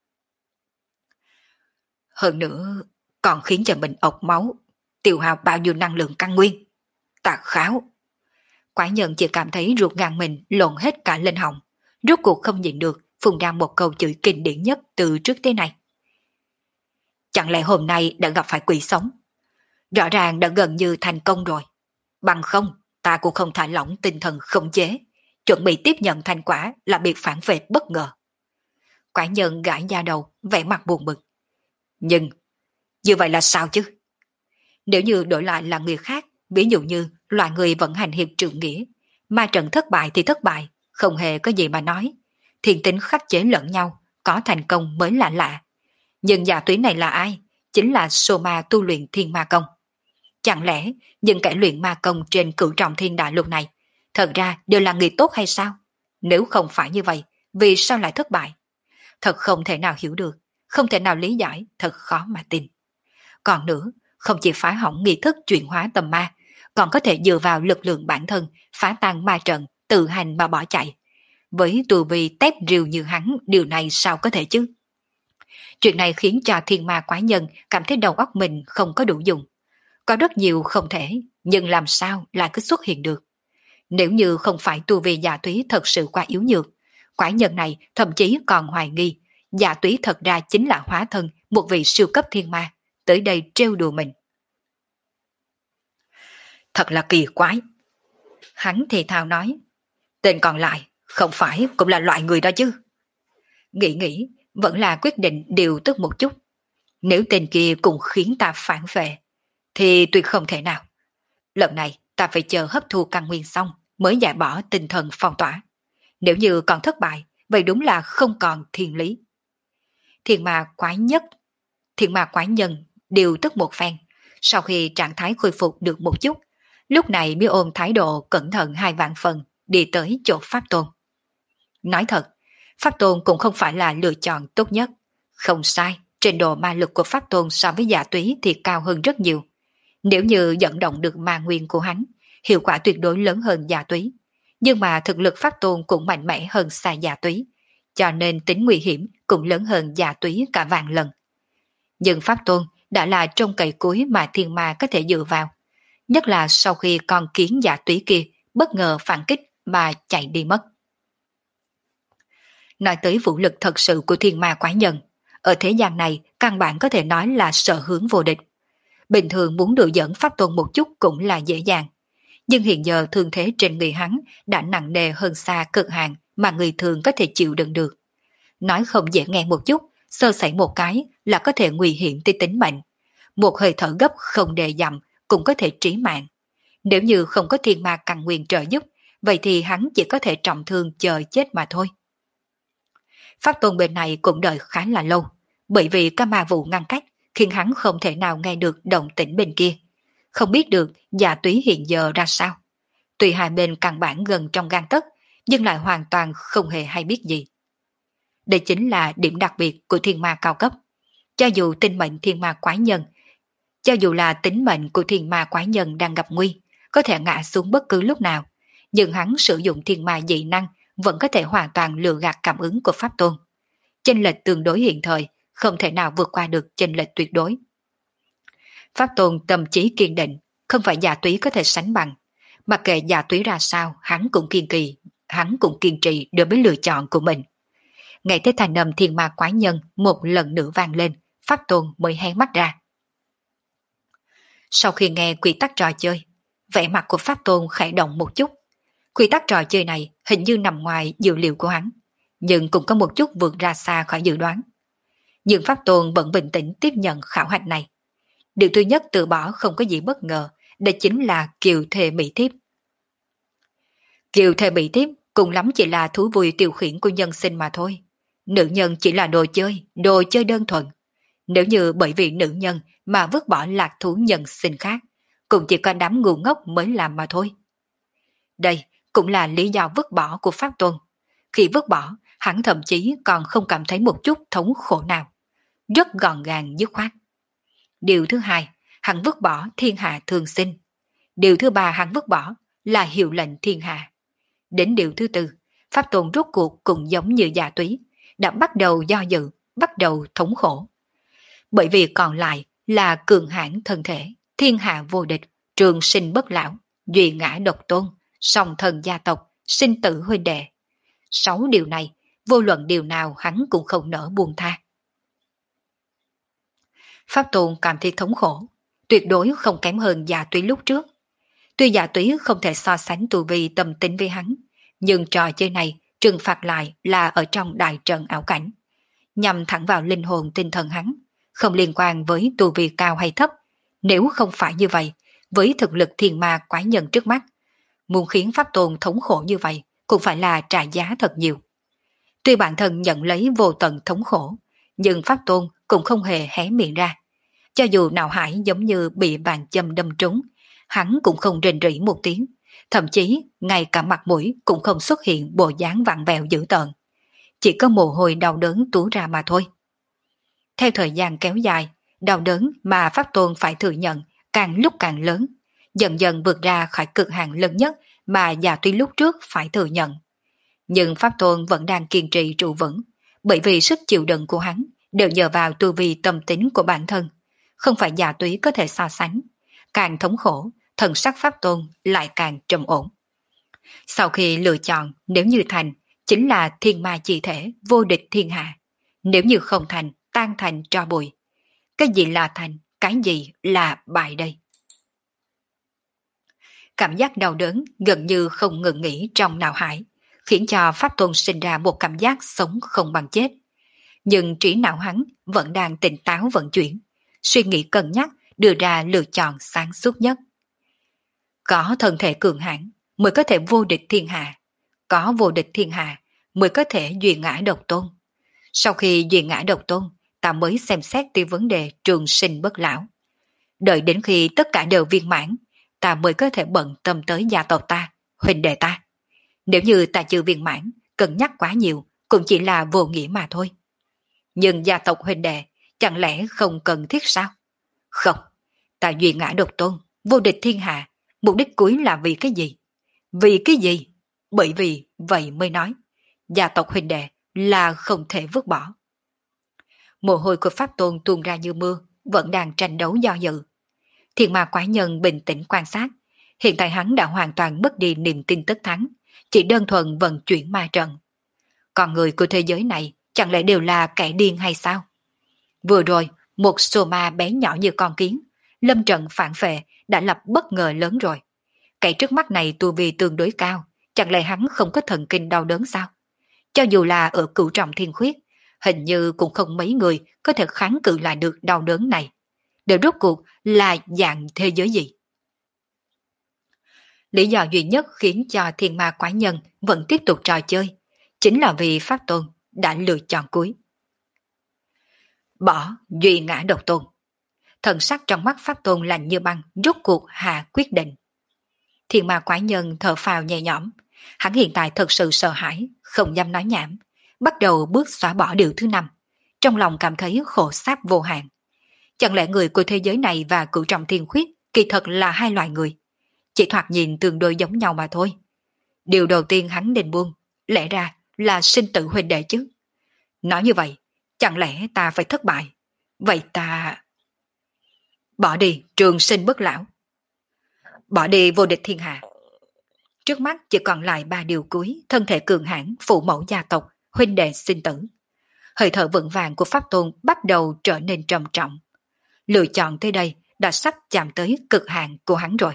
Speaker 1: Hơn nữa, còn khiến cho mình ọc máu, tiêu hao bao nhiêu năng lượng căn nguyên. Tà kháo! Quái nhân chỉ cảm thấy ruột gan mình lộn hết cả lên họng. Rốt cuộc không nhịn được, phun ra một câu chửi kinh điển nhất từ trước tới nay. Chẳng lẽ hôm nay đã gặp phải quỷ sống? Rõ ràng đã gần như thành công rồi. Bằng không, ta cũng không thả lỏng tinh thần khống chế, chuẩn bị tiếp nhận thành quả là bị phản vệ bất ngờ. Quái nhân gãi da đầu, vẻ mặt buồn bực. Nhưng, như vậy là sao chứ? Nếu như đổi lại là người khác, ví dụ như loại người vận hành hiệp trượng nghĩa, ma trận thất bại thì thất bại, không hề có gì mà nói. Thiên tính khắc chế lẫn nhau, có thành công mới là lạ. Nhưng giả túy này là ai? Chính là Soma tu luyện thiên ma công. Chẳng lẽ những kẻ luyện ma công trên cửu trọng thiên đại lục này thật ra đều là người tốt hay sao? Nếu không phải như vậy, vì sao lại thất bại? Thật không thể nào hiểu được, không thể nào lý giải, thật khó mà tin. Còn nữa, không chỉ phá hỏng nghi thức chuyển hóa tâm ma, còn có thể dựa vào lực lượng bản thân, phá tan ma trận, tự hành mà bỏ chạy. Với tu vi tép rìu như hắn, điều này sao có thể chứ? Chuyện này khiến cho thiên ma quái nhân cảm thấy đầu óc mình không có đủ dùng. Có rất nhiều không thể, nhưng làm sao lại cứ xuất hiện được. Nếu như không phải tu vi giả túy thật sự quá yếu nhược, quái nhân này thậm chí còn hoài nghi giả túy thật ra chính là hóa thân một vị siêu cấp thiên ma, tới đây trêu đùa mình. Thật là kỳ quái. Hắn thì thào nói, tên còn lại không phải cũng là loại người đó chứ. Nghĩ nghĩ, vẫn là quyết định điều tức một chút. Nếu tên kia cũng khiến ta phản vệ, thì tuyệt không thể nào. Lần này ta phải chờ hấp thu căn nguyên xong mới giải bỏ tinh thần phong tỏa. Nếu như còn thất bại, vậy đúng là không còn thiên lý. Thiên ma quái nhất, thiên ma quái nhân điều tức một phen. Sau khi trạng thái khôi phục được một chút, lúc này mới ôm thái độ cẩn thận hai vạn phần đi tới chỗ Pháp Tôn. Nói thật, Pháp Tôn cũng không phải là lựa chọn tốt nhất. Không sai, trình độ ma lực của Pháp Tôn so với giả túy thì cao hơn rất nhiều. Nếu như dẫn động được ma nguyên của hắn, hiệu quả tuyệt đối lớn hơn giả túy. Nhưng mà thực lực Pháp Tôn cũng mạnh mẽ hơn xa giả túy, cho nên tính nguy hiểm cũng lớn hơn giả túy cả vạn lần. Nhưng Pháp Tôn đã là trong cày cuối mà thiên ma có thể dựa vào. Nhất là sau khi con kiến giả túy kia bất ngờ phản kích mà chạy đi mất. Nói tới vũ lực thật sự của thiên ma quái nhân, ở thế gian này căn bản có thể nói là sở hướng vô địch. Bình thường muốn đuổi dẫn Pháp Tôn một chút cũng là dễ dàng. Nhưng hiện giờ thương thế trên người hắn đã nặng nề hơn xa cực hạn mà người thường có thể chịu đựng được. Nói không dễ nghe một chút, sơ sẩy một cái là có thể nguy hiểm tới tính mệnh. Một hơi thở gấp không đề dặm cũng có thể trí mạng. Nếu như không có thiên ma căn nguyên trợ giúp, vậy thì hắn chỉ có thể trọng thương chờ chết mà thôi. Pháp Tôn bên này cũng đợi khá là lâu, bởi vì các ma vụ ngăn cách, khiến hắn không thể nào nghe được động tĩnh bên kia, không biết được Dạ Túy hiện giờ ra sao. Tuy hai bên căn bản gần trong gang tấc, nhưng lại hoàn toàn không hề hay biết gì. Đây chính là điểm đặc biệt của thiên ma cao cấp. Cho dù tinh mệnh thiên ma quái nhân, cho dù là tính mệnh của thiên ma quái nhân đang gặp nguy, có thể ngã xuống bất cứ lúc nào, nhưng hắn sử dụng thiên ma dị năng vẫn có thể hoàn toàn lừa gạt cảm ứng của Pháp Tôn. Chênh lệch tương đối hiện thời, không thể nào vượt qua được chênh lệch tuyệt đối. Pháp Tôn tâm trí kiên định, không phải Dạ Túy có thể sánh bằng. Mặc kệ Dạ Túy ra sao, hắn cũng kiên kỳ, hắn cũng kiên trì đối với lựa chọn của mình. Nghe thấy thanh âm thiên ma quái nhân một lần nữa vang lên, Pháp Tôn mới hé mắt ra. Sau khi nghe quy tắc trò chơi, vẻ mặt của Pháp Tôn khẽ động một chút. Quy tắc trò chơi này hình như nằm ngoài dự liệu của hắn, nhưng cũng có một chút vượt ra xa khỏi dự đoán. Nhưng Pháp Tôn vẫn bình tĩnh tiếp nhận khảo hạch này. Điều thứ nhất từ bỏ không có gì bất ngờ, đây chính là kiều thề mỹ thiếp. Kiều thề mỹ thiếp cùng lắm chỉ là thú vui tiêu khiển của nhân sinh mà thôi. Nữ nhân chỉ là đồ chơi, đồ chơi đơn thuần. Nếu như bởi vì nữ nhân mà vứt bỏ lạc thú nhân sinh khác, cũng chỉ có đám ngu ngốc mới làm mà thôi. Đây cũng là lý do vứt bỏ của Pháp Tôn. Khi vứt bỏ, hắn thậm chí còn không cảm thấy một chút thống khổ nào. Rất gọn gàng dứt khoát. Điều thứ hai, hắn vứt bỏ thiên hạ thường sinh. Điều thứ ba hắn vứt bỏ là hiệu lệnh thiên hạ. Đến điều thứ tư, Pháp Tôn rốt cuộc cũng giống như Dạ Túy, đã bắt đầu do dự, bắt đầu thống khổ. Bởi vì còn lại là cường hãn thân thể, thiên hạ vô địch, trường sinh bất lão, duy ngã độc tôn, song thần gia tộc, sinh tử huynh đệ. Sáu điều này, vô luận điều nào hắn cũng không nỡ buông tha. Pháp Tôn cảm thấy thống khổ, tuyệt đối không kém hơn Dạ Túy lúc trước. Tuy Dạ Túy không thể so sánh tu vi tâm tính với hắn, nhưng trò chơi này trừng phạt lại là ở trong đại trận ảo cảnh, nhằm thẳng vào linh hồn tinh thần hắn, không liên quan với tu vi cao hay thấp. Nếu không phải như vậy, với thực lực thiên ma quái nhân trước mắt, muốn khiến Pháp Tôn thống khổ như vậy cũng phải là trả giá thật nhiều. Tuy bản thân nhận lấy vô tận thống khổ, nhưng Pháp Tôn cũng không hề hé miệng ra. Cho dù não hải giống như bị bàn châm đâm trúng, hắn cũng không rền rỉ một tiếng, thậm chí ngay cả mặt mũi cũng không xuất hiện bộ dáng vặn vẹo dữ tợn. Chỉ có mồ hôi đau đớn túa ra mà thôi. Theo thời gian kéo dài, đau đớn mà Pháp Tôn phải thừa nhận càng lúc càng lớn, dần dần vượt ra khỏi cực hạn lớn nhất mà Dạ Túy lúc trước phải thừa nhận. Nhưng Pháp Tôn vẫn đang kiên trì trụ vững, bởi vì sức chịu đựng của hắn đều nhờ vào tu vi tâm tính của bản thân, không phải Dạ Túy có thể so sánh. Càng thống khổ, thần sắc Pháp Tôn lại càng trầm ổn. Sau khi lựa chọn, nếu như thành, chính là thiên ma chi thể, vô địch thiên hạ. Nếu như không thành, tan thành tro bụi. Cái gì là thành, cái gì là bại đây? Cảm giác đau đớn gần như không ngừng nghỉ trong não hải, khiến cho Pháp Tôn sinh ra một cảm giác sống không bằng chết. Nhưng trí não hắn vẫn đang tỉnh táo vận chuyển, suy nghĩ cân nhắc, đưa ra lựa chọn sáng suốt nhất. Có thân thể cường hãn mới có thể vô địch thiên hạ, có vô địch thiên hạ mới có thể duy ngã độc tôn. Sau khi duy ngã độc tôn, ta mới xem xét tới vấn đề trường sinh bất lão. Đợi đến khi tất cả đều viên mãn, ta mới có thể bận tâm tới gia tộc ta, huynh đệ ta. Nếu như ta chưa viên mãn, cân nhắc quá nhiều, cũng chỉ là vô nghĩa mà thôi. Nhưng gia tộc huynh đệ, chẳng lẽ không cần thiết sao? Không, ta duy ngã độc tôn, vô địch thiên hạ, mục đích cuối là vì cái gì? Vì cái gì? Bởi vì vậy mới nói, gia tộc huynh đệ là không thể vứt bỏ. Mồ hôi của Pháp Tôn tuôn ra như mưa, vẫn đang tranh đấu do dự. Thiên ma quái nhân bình tĩnh quan sát, hiện tại hắn đã hoàn toàn mất đi niềm tin tất thắng, chỉ đơn thuần vận chuyển ma trận. Con người của thế giới này chẳng lẽ đều là kẻ điên hay sao? Vừa rồi, một số ma bé nhỏ như con kiến, lâm trận phản phệ đã lập bất ngờ lớn rồi. Kẻ trước mắt này tu vi tương đối cao, chẳng lẽ hắn không có thần kinh đau đớn sao? Cho dù là ở cửu trọng thiên khuyết, hình như cũng không mấy người có thể kháng cự lại được đau đớn này. Để rốt cuộc là dạng thế giới gì? Lý do duy nhất khiến cho thiên ma quái nhân vẫn tiếp tục trò chơi, chính là vì Pháp Tôn đã lựa chọn cuối. Bỏ duy ngã độc tôn, Thần sắc trong mắt Pháp Tôn lạnh như băng, rốt cuộc hạ quyết định. Thiên ma quái nhân thở phào nhẹ nhõm, hắn hiện tại thật sự sợ hãi, không dám nói nhảm, bắt đầu bước xóa bỏ điều thứ năm, trong lòng cảm thấy khổ sáp vô hạn. Chẳng lẽ người của thế giới này và cửu trọng thiên khuyết kỳ thật là hai loài người, chỉ thoạt nhìn tương đối giống nhau mà thôi. Điều đầu tiên hắn định buông, lẽ ra là sinh tử huynh đệ chứ. Nói như vậy, chẳng lẽ ta phải thất bại? Vậy ta... Bỏ đi trường sinh bất lão. Bỏ đi vô địch thiên hạ. Trước mắt chỉ còn lại ba điều cuối, thân thể cường hãn, phụ mẫu gia tộc, huynh đệ sinh tử. Hơi thở vững vàng của Pháp Tôn bắt đầu trở nên trầm trọng. Lựa chọn tới đây đã sắp chạm tới cực hạn của hắn rồi.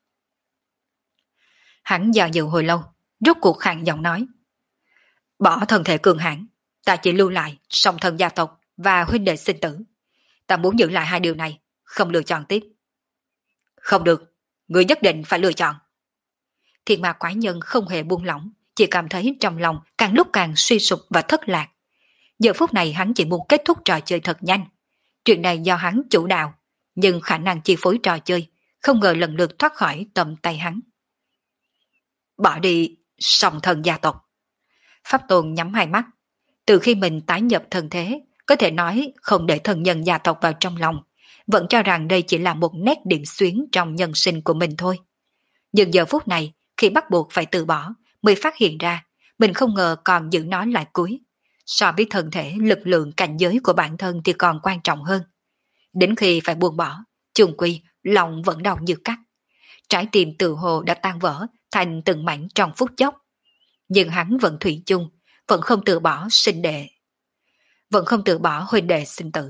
Speaker 1: Hắn dò dự hồi lâu, rốt cuộc khàn giọng nói. Bỏ thân thể cường hãn, ta chỉ lưu lại song thân gia tộc và huynh đệ sinh tử. Ta muốn giữ lại hai điều này, không lựa chọn tiếp. Không được, người nhất định phải lựa chọn. Thiên ma quái nhân không hề buông lỏng, chỉ cảm thấy trong lòng càng lúc càng suy sụp và thất lạc. Giờ phút này hắn chỉ muốn kết thúc trò chơi thật nhanh. Chuyện này do hắn chủ đạo, nhưng khả năng chi phối trò chơi không ngờ lần lượt thoát khỏi tầm tay hắn. Bỏ đi song thân gia tộc. Pháp Tôn nhắm hai mắt. Từ khi mình tái nhập thân thế, có thể nói không để thân nhân gia tộc vào trong lòng, vẫn cho rằng đây chỉ là một nét điểm xuyến trong nhân sinh của mình thôi. Nhưng giờ phút này, khi bắt buộc phải từ bỏ, mới phát hiện ra mình không ngờ còn giữ nó lại cuối. So với thân thể, lực lượng cảnh giới của bản thân thì còn quan trọng hơn. Đến khi phải buông bỏ, chung quy lòng vẫn đau như cắt. Trái tim tự hồ đã tan vỡ thành từng mảnh trong phút chốc. Nhưng hắn vẫn thủy chung, vẫn không từ bỏ sinh đệ. Vẫn không từ bỏ huynh đệ sinh tử.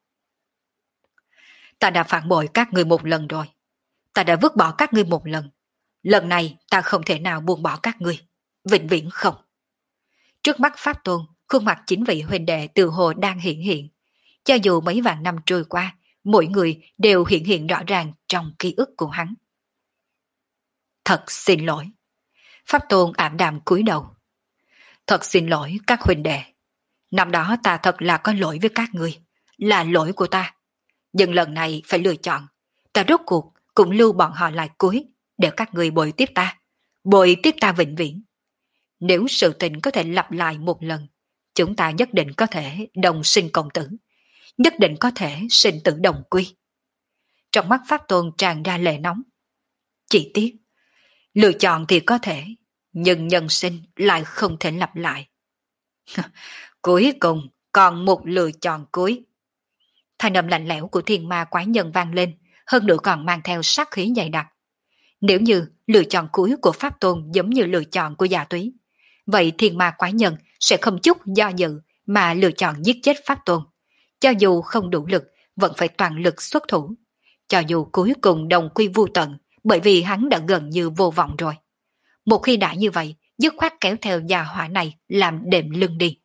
Speaker 1: Ta đã phản bội các ngươi một lần rồi. Ta đã vứt bỏ các ngươi một lần. Lần này ta không thể nào buông bỏ các ngươi. Vĩnh viễn không. Trước mắt Pháp Tôn, khuôn mặt chính vị huynh đệ từ hồ đang hiện hiện. Cho dù mấy vạn năm trôi qua, mỗi người đều hiện hiện rõ ràng trong ký ức của hắn. Thật xin lỗi. Pháp Tôn ảm đạm cúi đầu. Thật xin lỗi các huynh đệ. Năm đó ta thật là có lỗi với các ngươi, là lỗi của ta. Nhưng lần này phải lựa chọn. Ta rốt cuộc cũng lưu bọn họ lại cuối, để các ngươi bồi tiếp ta. Bồi tiếp ta vĩnh viễn. Nếu sự tình có thể lặp lại một lần, chúng ta nhất định có thể đồng sinh cộng tử. Nhất định có thể sinh tử đồng quy. Trong mắt Pháp Tôn tràn ra lệ nóng. Chỉ tiếc, lựa chọn thì có thể, nhưng nhân sinh lại không thể lặp lại. Cuối cùng còn một lựa chọn cuối. Thanh âm lạnh lẽo của thiên ma quái nhân vang lên, hơn nữa còn mang theo sát khí dày đặc. Nếu như lựa chọn cuối của Pháp Tôn giống như lựa chọn của Dạ Túy, vậy thiên ma quái nhân sẽ không chút do dự mà lựa chọn giết chết Pháp Tôn. Cho dù không đủ lực, vẫn phải toàn lực xuất thủ. Cho dù cuối cùng đồng quy vu tận, bởi vì hắn đã gần như vô vọng rồi. Một khi đã như vậy, dứt khoát kéo theo gia hỏa này làm đệm lưng đi.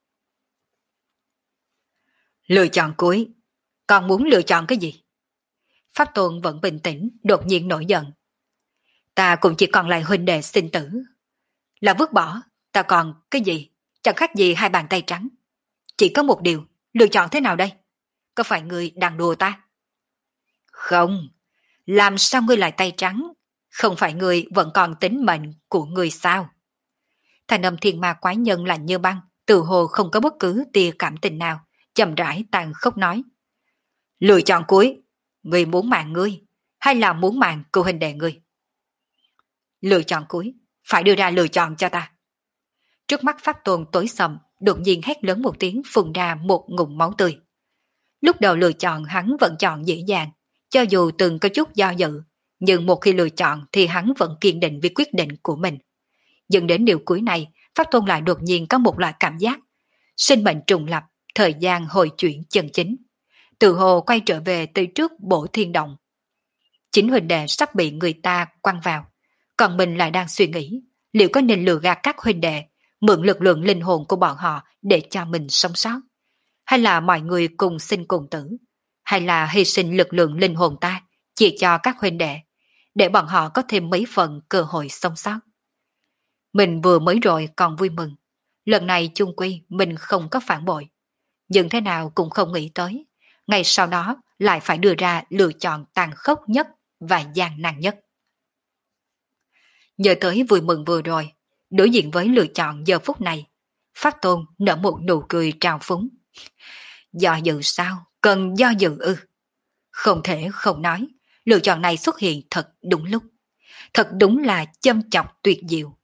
Speaker 1: Lựa chọn cuối, còn muốn lựa chọn cái gì? Pháp Tôn vẫn bình tĩnh, đột nhiên nổi giận. Ta cũng chỉ còn lại huynh đệ sinh tử. Là vứt bỏ, ta còn cái gì? Chẳng khác gì hai bàn tay trắng. Chỉ có một điều, lựa chọn thế nào đây? Có phải ngươi đang đùa ta? Không, làm sao ngươi lại tay trắng? Không phải ngươi vẫn còn tính mệnh của ngươi sao? Thành âm thiên ma quái nhân lạnh như băng, từ hồ không có bất cứ tia cảm tình nào, chậm rãi tàn khốc nói. Lựa chọn cuối, ngươi muốn mạng ngươi, hay là muốn mạng của huynh đệ ngươi? Lựa chọn cuối, phải đưa ra lựa chọn cho ta. Trước mắt Pháp Tôn tối sầm, đột nhiên hét lớn một tiếng phun ra một ngụm máu tươi. Lúc đầu lựa chọn hắn vẫn chọn dễ dàng, cho dù từng có chút do dự, nhưng một khi lựa chọn thì hắn vẫn kiên định với quyết định của mình. Dần đến điều cuối này, Pháp Tôn lại đột nhiên có một loại cảm giác. Sinh mệnh trùng lập, thời gian hồi chuyển chân chính. Từ hồ quay trở về từ trước Bổ Thiên Động. Chính huynh đệ sắp bị người ta quăng vào, còn mình lại đang suy nghĩ liệu có nên lừa gạt các huynh đệ, mượn lực lượng linh hồn của bọn họ để cho mình sống sót, hay là mọi người cùng sinh cùng tử, hay là hy sinh lực lượng linh hồn ta chia cho các huynh đệ để bọn họ có thêm mấy phần cơ hội sống sót. Mình vừa mới rồi còn vui mừng, lần này chung quy mình không có phản bội, nhưng thế nào cũng không nghĩ tới ngày sau đó lại phải đưa ra lựa chọn tàn khốc nhất và gian nan nhất. Nhớ tới vui mừng vừa rồi, đối diện với lựa chọn giờ phút này, Pháp Tôn nở một nụ cười trào phúng. Do dự sao? Cần do dự ư? Không thể không nói, lựa chọn này xuất hiện thật đúng lúc. Thật đúng là châm chọc tuyệt diệu.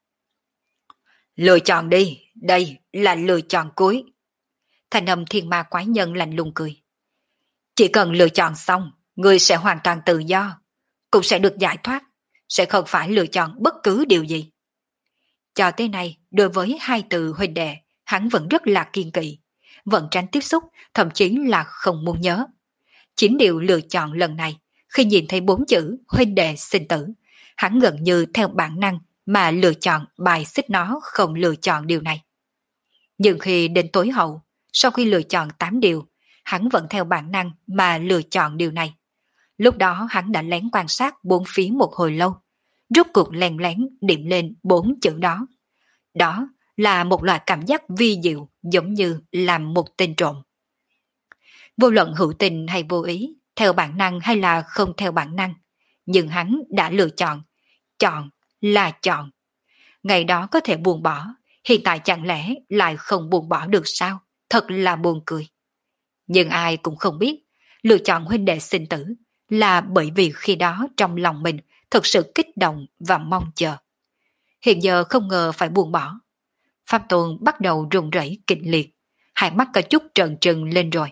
Speaker 1: Lựa chọn đi, đây là lựa chọn cuối. Thành âm thiên ma quái nhân lạnh lùng cười. Chỉ cần lựa chọn xong, người sẽ hoàn toàn tự do, cũng sẽ được giải thoát, sẽ không phải lựa chọn bất cứ điều gì. Cho tới nay, đối với hai từ huynh đệ, hắn vẫn rất là kiên kỵ, vẫn tránh tiếp xúc, thậm chí là không muốn nhớ. Chính điều lựa chọn lần này, khi nhìn thấy bốn chữ huynh đệ sinh tử, hắn gần như theo bản năng mà lựa chọn bài xích nó không lựa chọn điều này. Nhưng khi đến tối hậu, sau khi lựa chọn tám điều, hắn vẫn theo bản năng mà lựa chọn điều này. Lúc đó hắn đã lén quan sát bốn phía một hồi lâu, rốt cuộc lén lén điểm lên bốn chữ đó. Đó là một loại cảm giác vi diệu giống như làm một tên trộm. Vô luận hữu tình hay vô ý, theo bản năng hay là không theo bản năng, nhưng hắn đã lựa chọn. Chọn là chọn. Ngày đó có thể buông bỏ, hiện tại chẳng lẽ lại không buông bỏ được sao? Thật là buồn cười. Nhưng ai cũng không biết, lựa chọn huynh đệ sinh tử là bởi vì khi đó trong lòng mình thực sự kích động và mong chờ. Hiện giờ không ngờ phải buông bỏ. Pháp Tôn bắt đầu run rẩy kịch liệt, hai mắt có chút trợn trừng lên rồi.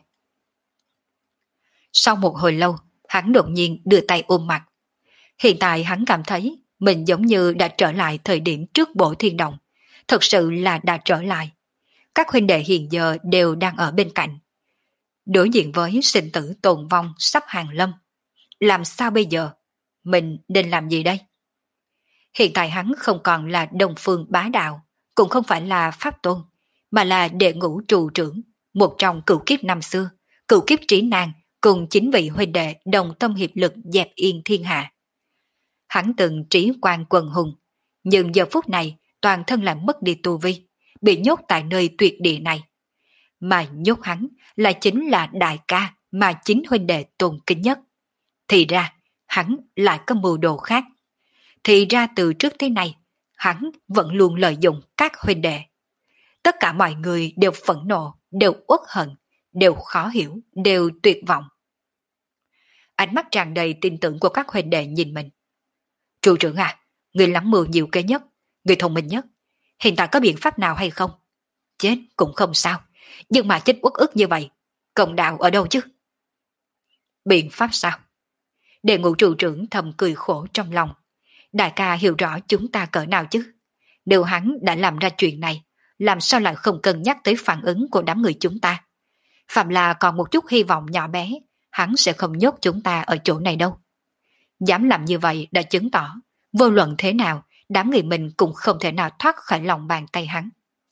Speaker 1: Sau một hồi lâu, hắn đột nhiên đưa tay ôm mặt. Hiện tại hắn cảm thấy mình giống như đã trở lại thời điểm trước Bổ Thiên Động, thật sự là đã trở lại. Các huynh đệ hiện giờ đều đang ở bên cạnh. Đối diện với sinh tử tồn vong sắp hàng lâm. Làm sao bây giờ? Mình nên làm gì đây? Hiện tại hắn không còn là Đông Phương Bá Đạo, cũng không phải là Pháp Tôn, mà là đệ ngũ trụ trưởng, một trong cửu kiếp năm xưa, cửu kiếp trí nan, cùng chính vị huynh đệ đồng tâm hiệp lực dẹp yên thiên hạ. Hắn từng trí quan quần hùng, nhưng giờ phút này toàn thân lại mất đi tu vi, bị nhốt tại nơi tuyệt địa này. Mà nhốt hắn là chính là đại ca mà chính huynh đệ tôn kính nhất. Thì ra, hắn lại có mưu đồ khác. Thì ra từ trước tới nay, hắn vẫn luôn lợi dụng các huynh đệ. Tất cả mọi người đều phẫn nộ, đều uất hận, đều khó hiểu, đều tuyệt vọng. Ánh mắt tràn đầy tin tưởng của các huynh đệ nhìn mình. Trụ trưởng à, người lắm mưu nhiều kế nhất, người thông minh nhất. Hiện tại có biện pháp nào hay không? Chết cũng không sao, nhưng mà chết uất ức như vậy, công đạo ở đâu chứ? Biện pháp sao? Đệ ngũ trụ trưởng thầm cười khổ trong lòng. Đại ca hiểu rõ chúng ta cỡ nào chứ? Nếu hắn đã làm ra chuyện này, làm sao lại không cân nhắc tới phản ứng của đám người chúng ta? Phạm là còn một chút hy vọng nhỏ bé, hắn sẽ không nhốt chúng ta ở chỗ này đâu. Dám làm như vậy đã chứng tỏ, vô luận thế nào, đám người mình cũng không thể nào thoát khỏi lòng bàn tay hắn.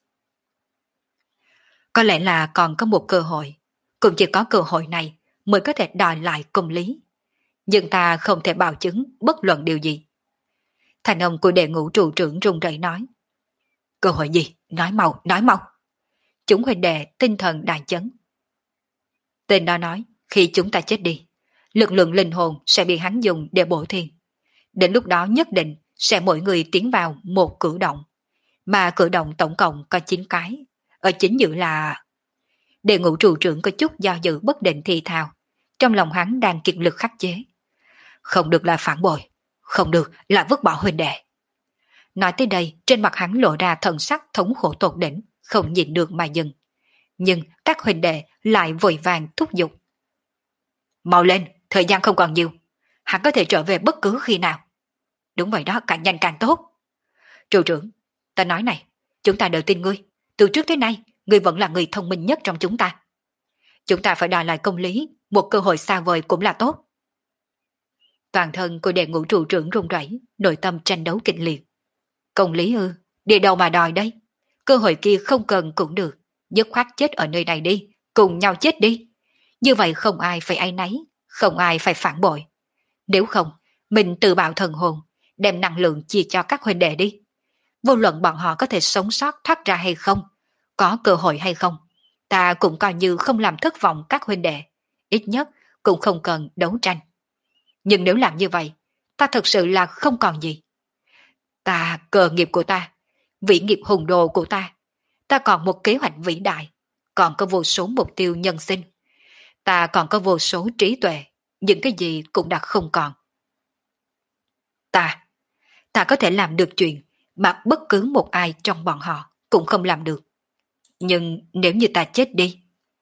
Speaker 1: Có lẽ là còn có một cơ hội, cũng chỉ có cơ hội này mới có thể đòi lại công lý. Nhưng ta không thể bảo chứng bất luận điều gì. Thành ông của đệ ngũ trụ trưởng run rẩy nói. Cơ hội gì? Nói mau, nói mau. Chúng huynh đệ tinh thần đại chấn. Tên đó nói, khi chúng ta chết đi, lực lượng linh hồn sẽ bị hắn dùng để bổ thiên. Đến lúc đó nhất định sẽ mỗi người tiến vào một cử động. Mà cử động tổng cộng có chín cái. Ở chính giữa là... Đệ ngũ trụ trưởng có chút do dự bất định thì thào. Trong lòng hắn đang kiệt lực khắc chế. Không được là phản bội, không được là vứt bỏ huynh đệ. Nói tới đây, trên mặt hắn lộ ra thần sắc thống khổ tột đỉnh, không nhịn được mà dừng. Nhưng các huynh đệ lại vội vàng thúc giục. Mau lên, thời gian không còn nhiều. Hắn có thể trở về bất cứ khi nào. Đúng vậy đó, càng nhanh càng tốt. Trụ trưởng, ta nói này, chúng ta đều tin ngươi. Từ trước tới nay, ngươi vẫn là người thông minh nhất trong chúng ta. Chúng ta phải đòi lại công lý, một cơ hội xa vời cũng là tốt. Toàn thân của đệ ngũ trụ trưởng run rẩy, nội tâm tranh đấu kịch liệt. Công lý ư, đi đâu mà đòi đây? Cơ hội kia không cần cũng được, dứt khoát chết ở nơi này đi, cùng nhau chết đi. Như vậy không ai phải áy náy, không ai phải phản bội. Nếu không, mình tự bạo thần hồn, đem năng lượng chia cho các huynh đệ đi. Vô luận bọn họ có thể sống sót thoát ra hay không, có cơ hội hay không, ta cũng coi như không làm thất vọng các huynh đệ. Ít nhất cũng không cần đấu tranh. Nhưng nếu làm như vậy, ta thật sự là không còn gì. Ta, cơ nghiệp của ta, vĩ nghiệp hùng đồ của ta, ta còn một kế hoạch vĩ đại, còn có vô số mục tiêu nhân sinh. Ta còn có vô số trí tuệ, những cái gì cũng đã không còn. Ta, ta có thể làm được chuyện mà bất cứ một ai trong bọn họ cũng không làm được. Nhưng nếu như ta chết đi...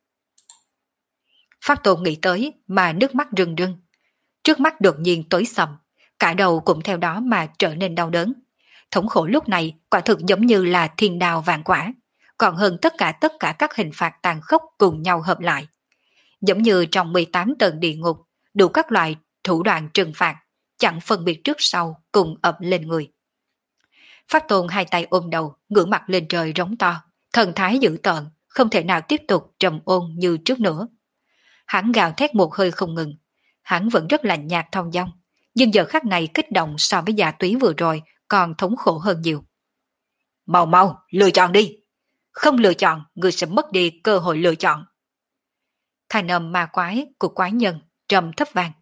Speaker 1: Pháp Tôn nghĩ tới mà nước mắt rưng rưng. Trước mắt đột nhiên tối sầm, cả đầu cũng theo đó mà trở nên đau đớn. Thống khổ lúc này quả thực giống như là thiên đao vạn quả, còn hơn tất cả tất cả các hình phạt tàn khốc cùng nhau hợp lại. Giống như trong mười tám tầng địa ngục, đủ các loại thủ đoạn trừng phạt, chẳng phân biệt trước sau cùng ập lên người. Pháp Tôn hai tay ôm đầu, ngửa mặt lên trời rống to, thần thái dữ tợn, không thể nào tiếp tục trầm ôn như trước nữa. Hắn gào thét một hơi không ngừng, hắn vẫn rất lạnh nhạt thong dong, nhưng giờ khắc này kích động so với Dạ Túy vừa rồi còn thống khổ hơn nhiều. Mau mau, lựa chọn đi! Không lựa chọn, người sẽ mất đi cơ hội lựa chọn. Thanh âm ma quái của quái nhân trầm thấp vang.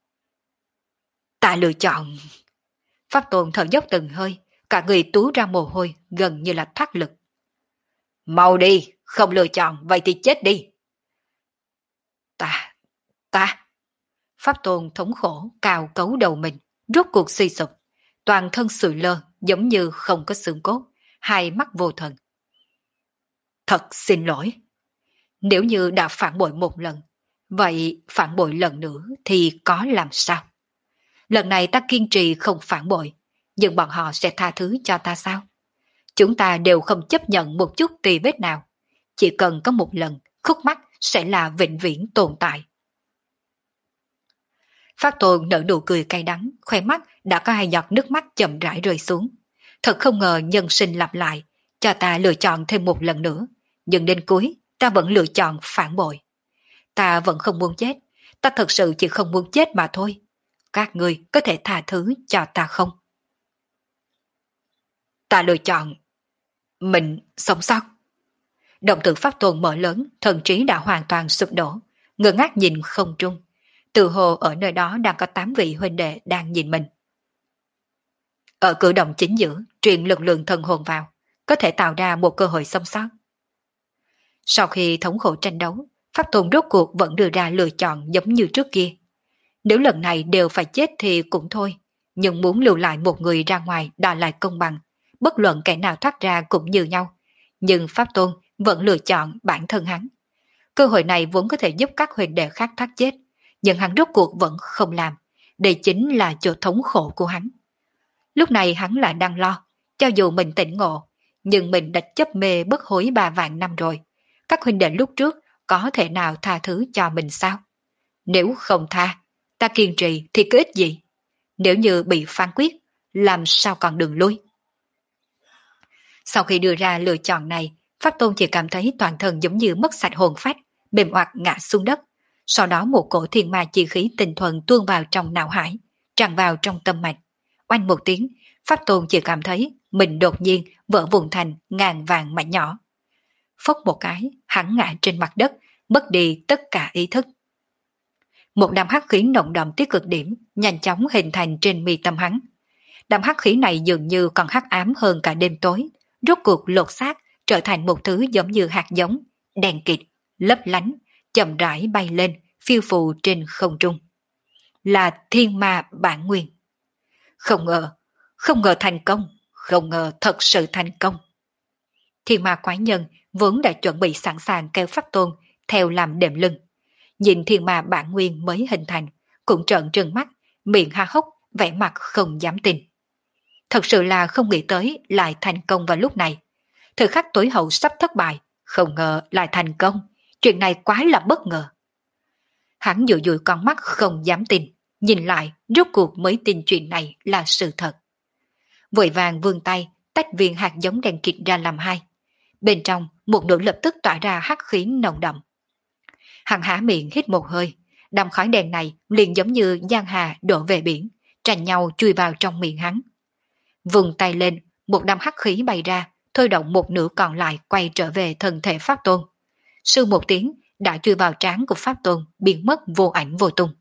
Speaker 1: Ta lựa chọn. Pháp Tôn thở dốc từng hơi, cả người túa ra mồ hôi gần như là thoát lực. Mau đi, không lựa chọn vậy thì chết đi. Ta, ta. Pháp Tôn thống khổ cào cấu đầu mình, rốt cuộc suy sụp, toàn thân sụi lơ giống như không có xương cốt, hai mắt vô thần. Thật xin lỗi. Nếu như đã phản bội một lần, vậy phản bội lần nữa thì có làm sao? Lần này ta kiên trì không phản bội, nhưng bọn họ sẽ tha thứ cho ta sao? Chúng ta đều không chấp nhận một chút tì vết nào. Chỉ cần có một lần, khúc mắc sẽ là vĩnh viễn tồn tại. Pháp Tôn nở nụ cười cay đắng, khóe mắt đã có hai giọt nước mắt chậm rãi rơi xuống. Thật không ngờ nhân sinh lặp lại, cho ta lựa chọn thêm một lần nữa, nhưng đến cuối ta vẫn lựa chọn phản bội. Ta vẫn không muốn chết, ta thật sự chỉ không muốn chết mà thôi. Các ngươi có thể tha thứ cho ta không? Ta lựa chọn mình sống sót. Động tử Pháp Tôn mở lớn, thần trí đã hoàn toàn sụp đổ, ngơ ngác nhìn không trung. Từ hồ ở nơi đó đang có tám vị huynh đệ đang nhìn mình. Ở cử động chính giữa, truyền lực lượng thần hồn vào, có thể tạo ra một cơ hội sống sót. Sau khi thống khổ tranh đấu, Pháp Tôn rốt cuộc vẫn đưa ra lựa chọn giống như trước kia. Nếu lần này đều phải chết thì cũng thôi, nhưng muốn lưu lại một người ra ngoài đòi lại công bằng, bất luận kẻ nào thoát ra cũng như nhau. Nhưng Pháp Tôn vẫn lựa chọn bản thân hắn. Cơ hội này vốn có thể giúp các huynh đệ khác thoát chết, nhưng hắn rốt cuộc vẫn không làm. Đây chính là chỗ thống khổ của hắn. Lúc này hắn lại đang lo, cho dù mình tỉnh ngộ, nhưng mình đã chấp mê bất hối ba vạn năm rồi. Các huynh đệ lúc trước có thể nào tha thứ cho mình sao? Nếu không tha, ta kiên trì thì có ích gì? Nếu như bị phán quyết, làm sao còn đường lui? Sau khi đưa ra lựa chọn này, Pháp Tôn chỉ cảm thấy toàn thân giống như mất sạch hồn phách, mềm oặt ngã xuống đất. Sau đó một cổ thiên ma chi khí tinh thuần tuôn vào trong não hải, tràn vào trong tâm mạch. Oanh một tiếng, Pháp Tôn chỉ cảm thấy mình đột nhiên vỡ vụn thành ngàn vàng mảnh nhỏ. Phốc một cái, hắn ngã trên mặt đất, mất đi tất cả ý thức. Một đám hắc khí nồng đậm tới cực điểm, nhanh chóng hình thành trên mi tâm hắn. Đám hắc khí này dường như còn hắc ám hơn cả đêm tối, rốt cuộc lột xác trở thành một thứ giống như hạt giống, đèn kịt, lấp lánh, chậm rãi bay lên, phiêu phù trên không trung. Là thiên ma bản nguyên. Không ngờ, không ngờ thành công, không ngờ thật sự thành công. Thiên ma quái nhân vốn đã chuẩn bị sẵn sàng kéo Pháp Tôn theo làm đệm lưng. Nhìn thiên ma bản nguyên mới hình thành, cũng trợn trừng mắt, miệng há hốc, vẻ mặt không dám tin. Thật sự là không nghĩ tới lại thành công vào lúc này. Thời khắc tối hậu sắp thất bại, không ngờ lại thành công. Chuyện này quá là bất ngờ. Hắn dụi dụi con mắt không dám tin, nhìn lại rốt cuộc mới tin chuyện này là sự thật. Vội vàng vươn tay, tách viên hạt giống đèn kịt ra làm hai. Bên trong, một nửa lập tức tỏa ra hắc khí nồng đậm. Hắn há miệng hít một hơi, đám khói đèn này liền giống như giang hà đổ về biển, tranh nhau chui vào trong miệng hắn. Vùng tay lên, một đám hắc khí bay ra, thôi động một nửa còn lại quay trở về thân thể Pháp Tôn. Sư một tiếng, đã chui vào trán của Pháp Tôn, biến mất vô ảnh vô tung.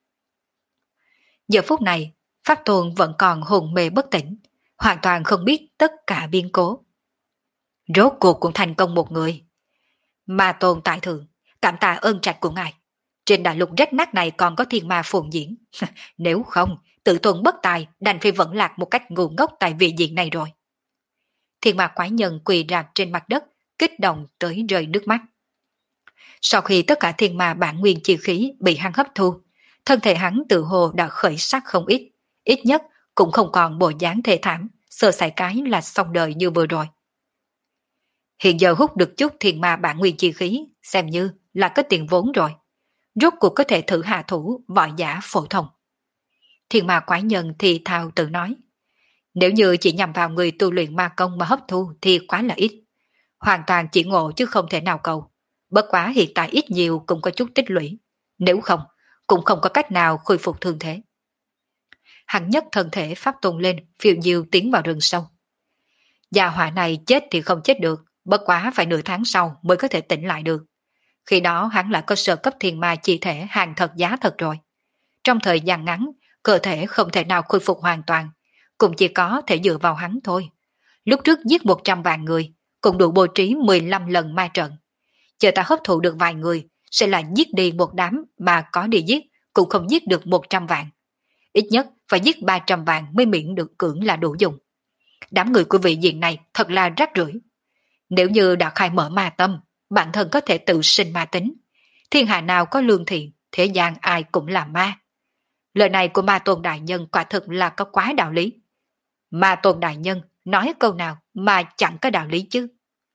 Speaker 1: Giờ phút này, Pháp Tôn vẫn còn hồn mê bất tỉnh, hoàn toàn không biết tất cả biến cố. Rốt cuộc cũng thành công một người. Ma Tôn tại thượng, cảm tạ ơn trạch của ngài. Trên đại lục rách nát này còn có thiên ma phồn diễn. Nếu không, tự tôn bất tài đành phải vẫn lạc một cách ngu ngốc tại vị diện này rồi. Thiên ma quái nhân quỳ rạp trên mặt đất, kích động tới rơi nước mắt. Sau khi tất cả thiên ma bản nguyên chi khí bị hắn hấp thu, thân thể hắn tự hồ đã khởi sắc không ít, ít nhất cũng không còn bộ dáng thê thảm, sơ sài cái là xong đời như vừa rồi. Hiện giờ hút được chút thiên ma bản nguyên chi khí, xem như là có tiền vốn rồi. Rốt cuộc có thể thử hạ thủ võ giả phổ thông. Thiên ma quái nhân thì thào tự nói. Nếu như chỉ nhằm vào người tu luyện ma công mà hấp thu thì quá là ít. Hoàn toàn chỉ ngộ chứ không thể nào cầu. Bất quá hiện tại ít nhiều cũng có chút tích lũy. Nếu không, cũng không có cách nào khôi phục thương thế. Hắn nhấc thân thể Pháp Tôn lên, phiêu diêu tiến vào rừng sâu. Gia hỏa này chết thì không chết được, bất quá phải nửa tháng sau mới có thể tỉnh lại được. Khi đó hắn lại có sơ cấp thiên ma chi thể hàng thật giá thật rồi. Trong thời gian ngắn, cơ thể không thể nào khôi phục hoàn toàn, cũng chỉ có thể dựa vào hắn thôi. Lúc trước giết một trăm vạn người, cũng đủ bố trí mười lăm lần ma trận. Chờ ta hấp thụ được vài người, sẽ là giết đi một đám mà có đi giết, cũng không giết được một trăm vạn. Ít nhất phải giết ba trăm vạn mới miễn được cưỡng là đủ dùng. Đám người của vị diện này thật là rác rưởi. Nếu như đã khai mở ma tâm, bản thân có thể tự sinh ma tính. Thiên hạ nào có lương thiện, thế gian ai cũng là ma. Lời này của Ma Tôn Đại Nhân quả thực là có quá đạo lý. Ma Tôn Đại Nhân nói câu nào mà chẳng có đạo lý chứ.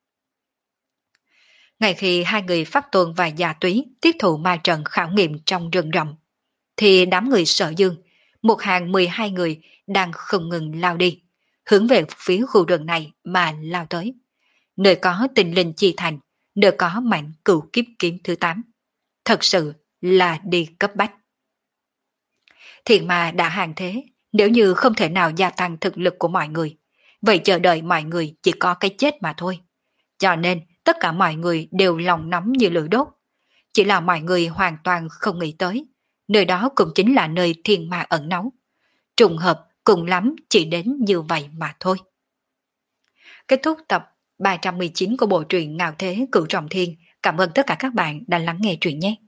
Speaker 1: Ngay khi hai người Pháp Tôn và Già Túy tiếp thụ ma trận khảo nghiệm trong rừng rậm, thì đám người Sở Dương, một hàng mười hai người đang không ngừng lao đi, hướng về phía khu rừng này mà lao tới. Nơi có Tinh Linh Chi Thành, nơi có mạnh cửu kiếp kiếm thứ tám. Thật sự là đi cấp bách. Thiện ma đã hàng thế, nếu như không thể nào gia tăng thực lực của mọi người, vậy chờ đợi mọi người chỉ có cái chết mà thôi. Cho nên tất cả mọi người đều lòng nóng như lửa đốt. Chỉ là mọi người hoàn toàn không nghĩ tới, nơi đó cũng chính là nơi thiên ma ẩn náu. Trùng hợp cùng lắm chỉ đến như vậy mà thôi. Kết thúc tập ba trăm mười chín của bộ truyện Ngạo Thế Cửu Trọng Thiên. Cảm ơn tất cả các bạn đã lắng nghe truyện nhé.